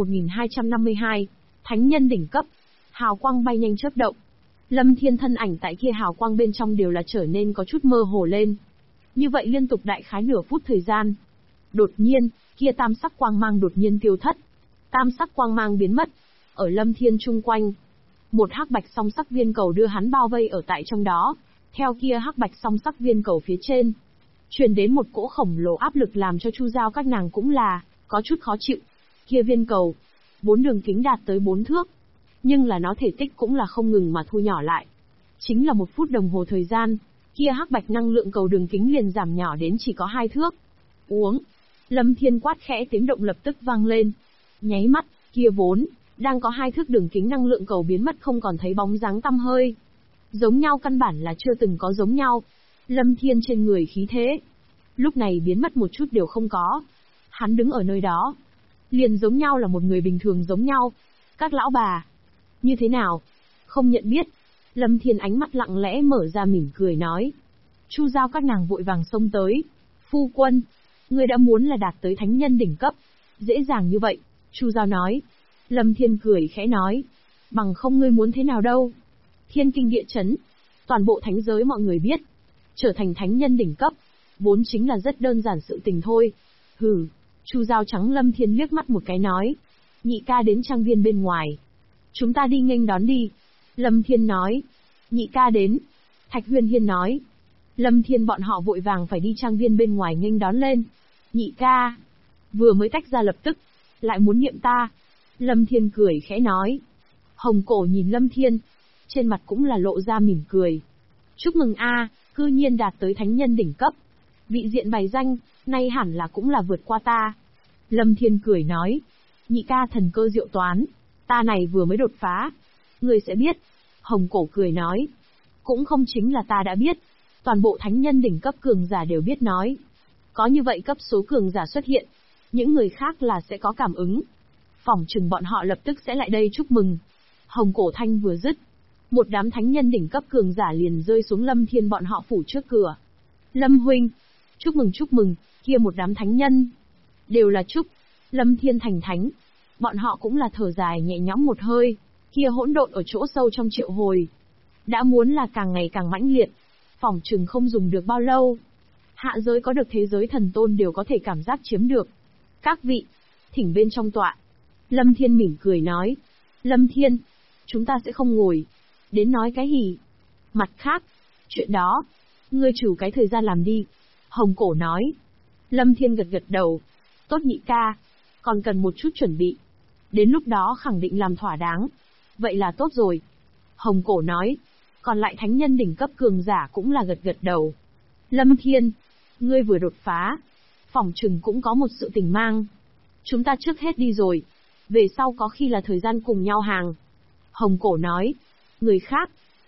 1252. Thánh nhân đỉnh cấp. Hào quang bay nhanh chớp động. Lâm Thiên thân ảnh tại kia hào quang bên trong đều là trở nên có chút mơ hồ lên. Như vậy liên tục đại khái nửa phút thời gian. Đột nhiên, kia tam sắc quang mang đột nhiên tiêu thất. Tam sắc quang mang biến mất. Ở Lâm Thiên chung quanh, một hắc bạch song sắc viên cầu đưa hắn bao vây ở tại trong đó. Theo kia hắc bạch song sắc viên cầu phía trên, truyền đến một cỗ khổng lồ áp lực làm cho Chu Giao các nàng cũng là có chút khó chịu. Kia viên cầu, 4 đường kính đạt tới 4 thước, nhưng là nó thể tích cũng là không ngừng mà thu nhỏ lại. Chính là 1 phút đồng hồ thời gian, kia hắc bạch năng lượng cầu đường kính liền giảm nhỏ đến chỉ có 2 thước. Uống. Lâm Thiên quát khẽ, tiếng động lập tức vang lên. Nháy mắt, kia vốn đang có 2 thước đường kính năng lượng cầu biến mất không còn thấy bóng dáng tăm hơi. Giống nhau căn bản là chưa từng có giống nhau. Lâm Thiên trên người khí thế, lúc này biến mất một chút đều không có. Hắn đứng ở nơi đó, liền giống nhau là một người bình thường giống nhau. Các lão bà, như thế nào? Không nhận biết. Lâm Thiên ánh mắt lặng lẽ mở ra mỉm cười nói. Chu Giao các nàng vội vàng xông tới. Phu quân, ngươi đã muốn là đạt tới thánh nhân đỉnh cấp. Dễ dàng như vậy, Chu Giao nói. Lâm Thiên cười khẽ nói. Bằng không ngươi muốn thế nào đâu. Thiên kinh địa chấn, toàn bộ thánh giới mọi người biết. Trở thành thánh nhân đỉnh cấp, vốn chính là rất đơn giản sự tình thôi. Hừ. Chu Giao trắng Lâm Thiên liếc mắt một cái nói. Nhị ca đến trang viên bên ngoài. Chúng ta đi nghênh đón đi. Lâm Thiên nói. Nhị ca đến. Thạch Huyên Hiên nói. Lâm Thiên bọn họ vội vàng phải đi trang viên bên ngoài nghênh đón lên. Nhị ca. Vừa mới tách ra lập tức, lại muốn niệm ta. Lâm Thiên cười khẽ nói. Hồng Cổ nhìn Lâm Thiên, trên mặt cũng là lộ ra mỉm cười. Chúc mừng a, cư nhiên đạt tới thánh nhân đỉnh cấp. Vị diện bày danh, nay hẳn là cũng là vượt qua ta. Lâm Thiên cười nói. Nhị ca thần cơ diệu toán, ta này vừa mới đột phá. Ngươi sẽ biết. Hồng Cổ cười nói. Cũng không chính là ta đã biết. Toàn bộ thánh nhân đỉnh cấp cường giả đều biết nói. Có như vậy cấp số cường giả xuất hiện, những người khác là sẽ có cảm ứng. Phỏng chừng bọn họ lập tức sẽ lại đây chúc mừng. Hồng Cổ thanh vừa dứt, một đám thánh nhân đỉnh cấp cường giả liền rơi xuống Lâm Thiên bọn họ phủ trước cửa. Lâm huynh, chúc mừng, kia một đám thánh nhân. Đều là chúc, Lâm Thiên thành thánh. Bọn họ cũng là thở dài nhẹ nhõm một hơi, kia hỗn độn ở chỗ sâu trong triệu hồi. Đã muốn là càng ngày càng mãnh liệt, phỏng chừng không dùng được bao lâu. Hạ giới có được thế giới thần tôn đều có thể cảm giác chiếm được. Các vị, thỉnh bên trong tọa. Lâm Thiên mỉm cười nói. Lâm Thiên, chúng ta sẽ không ngồi. Đến nói cái gì? Mặt khác, chuyện đó, ngươi trừ cái thời gian làm đi. Hồng Cổ nói. Lâm Thiên gật gật đầu. Tốt nhị ca, còn cần một chút chuẩn bị. Đến lúc đó khẳng định làm thỏa đáng. Vậy là tốt rồi. Hồng Cổ nói. Còn lại thánh nhân đỉnh cấp cường giả cũng là gật gật đầu. Lâm Thiên, ngươi vừa đột phá, phỏng chừng cũng có một sự tình mang. Chúng ta trước hết đi rồi, về sau có khi là thời gian cùng nhau hàng. Hồng Cổ nói. Người khác,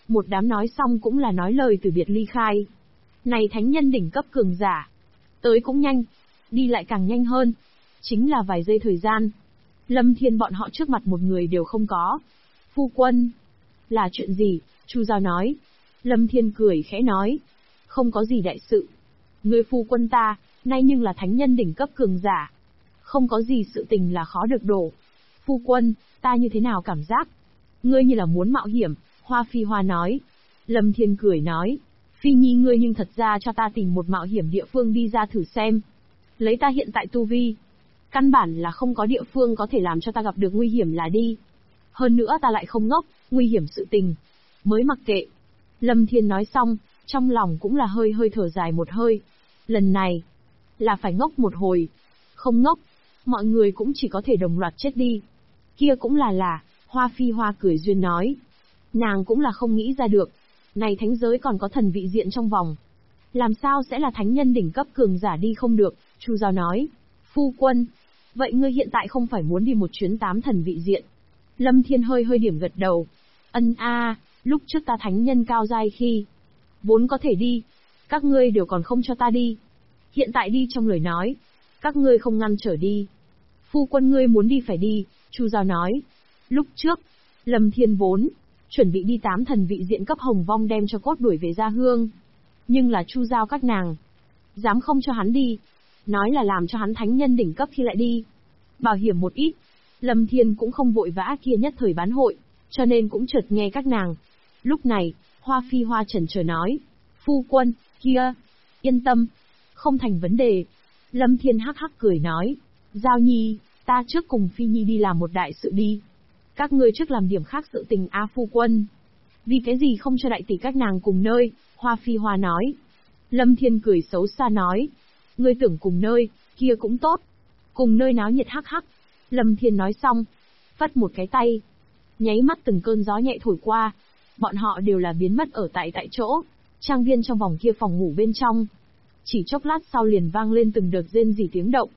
Một đám nói xong cũng là nói lời từ biệt ly khai. Này thánh nhân đỉnh cấp cường giả. Tới cũng nhanh. Đi lại càng nhanh hơn. Chính là vài giây thời gian. Lâm Thiên bọn họ trước mặt một người đều không có. Phu quân. Là chuyện gì? Chu Giao nói. Lâm Thiên cười khẽ nói. Không có gì đại sự. Người phu quân ta, nay nhưng là thánh nhân đỉnh cấp cường giả. Không có gì sự tình là khó được đổ. Phu quân, ta như thế nào cảm giác? Ngươi như là muốn mạo hiểm, Hoa Phi Hoa nói. Lâm Thiên cười nói. Phi Nhi ngươi nhưng thật ra cho ta tìm một mạo hiểm địa phương đi ra thử xem. Lấy ta hiện tại tu vi. Căn bản là không có địa phương có thể làm cho ta gặp được nguy hiểm là đi. Hơn nữa ta lại không ngốc, nguy hiểm sự tình. Mới mặc kệ. Lâm Thiên nói xong, trong lòng cũng là hơi hơi thở dài một hơi. Lần này, là phải ngốc một hồi. Không ngốc, mọi người cũng chỉ có thể đồng loạt chết đi. Kia cũng là, Hoa Phi Hoa cười duyên nói. Nàng cũng là không nghĩ ra được. Này thánh giới còn có thần vị diện trong vòng. Làm sao sẽ là thánh nhân đỉnh cấp cường giả đi không được, Chu Giao nói. Phu quân, vậy ngươi hiện tại không phải muốn đi một chuyến 8 thần vị diện. Lâm Thiên hơi hơi điểm gật đầu. Ân a, lúc trước ta thánh nhân cao giai khi vốn có thể đi, các ngươi đều còn không cho ta đi. Hiện tại đi trong lời nói, các ngươi không ngăn trở đi. Phu quân ngươi muốn đi phải đi, Chu Giao nói. Lúc trước, Lâm Thiên vốn chuẩn bị đi 8 thần vị diện cấp hồng vong đem cho cốt đuổi về gia hương. Nhưng là Chu Giao các nàng dám không cho hắn đi, nói là làm cho hắn thánh nhân đỉnh cấp khi lại đi. Bảo hiểm một ít, Lâm Thiên cũng không vội vã kia nhất thời bán hội, cho nên cũng chợt nghe các nàng. Lúc này, Hoa Phi Hoa chần chờ nói. Phu quân, kia, yên tâm, không thành vấn đề. Lâm Thiên hắc hắc cười nói. Giao Nhi, ta trước cùng Phi Nhi đi làm một đại sự đi. Các ngươi trước làm điểm khác sự tình a phu quân. Vì cái gì không cho đại tỷ các nàng cùng nơi, Hoa Phi Hoa nói. Lâm Thiên cười xấu xa nói. Ngươi tưởng cùng nơi, kia cũng tốt. Cùng nơi náo nhiệt hắc hắc. Lâm Thiên nói xong, phất một cái tay. Nháy mắt từng cơn gió nhẹ thổi qua. Bọn họ đều là biến mất ở tại chỗ. Trang viên trong vòng kia phòng ngủ bên trong. Chỉ chốc lát sau liền vang lên từng đợt rên rỉ tiếng động.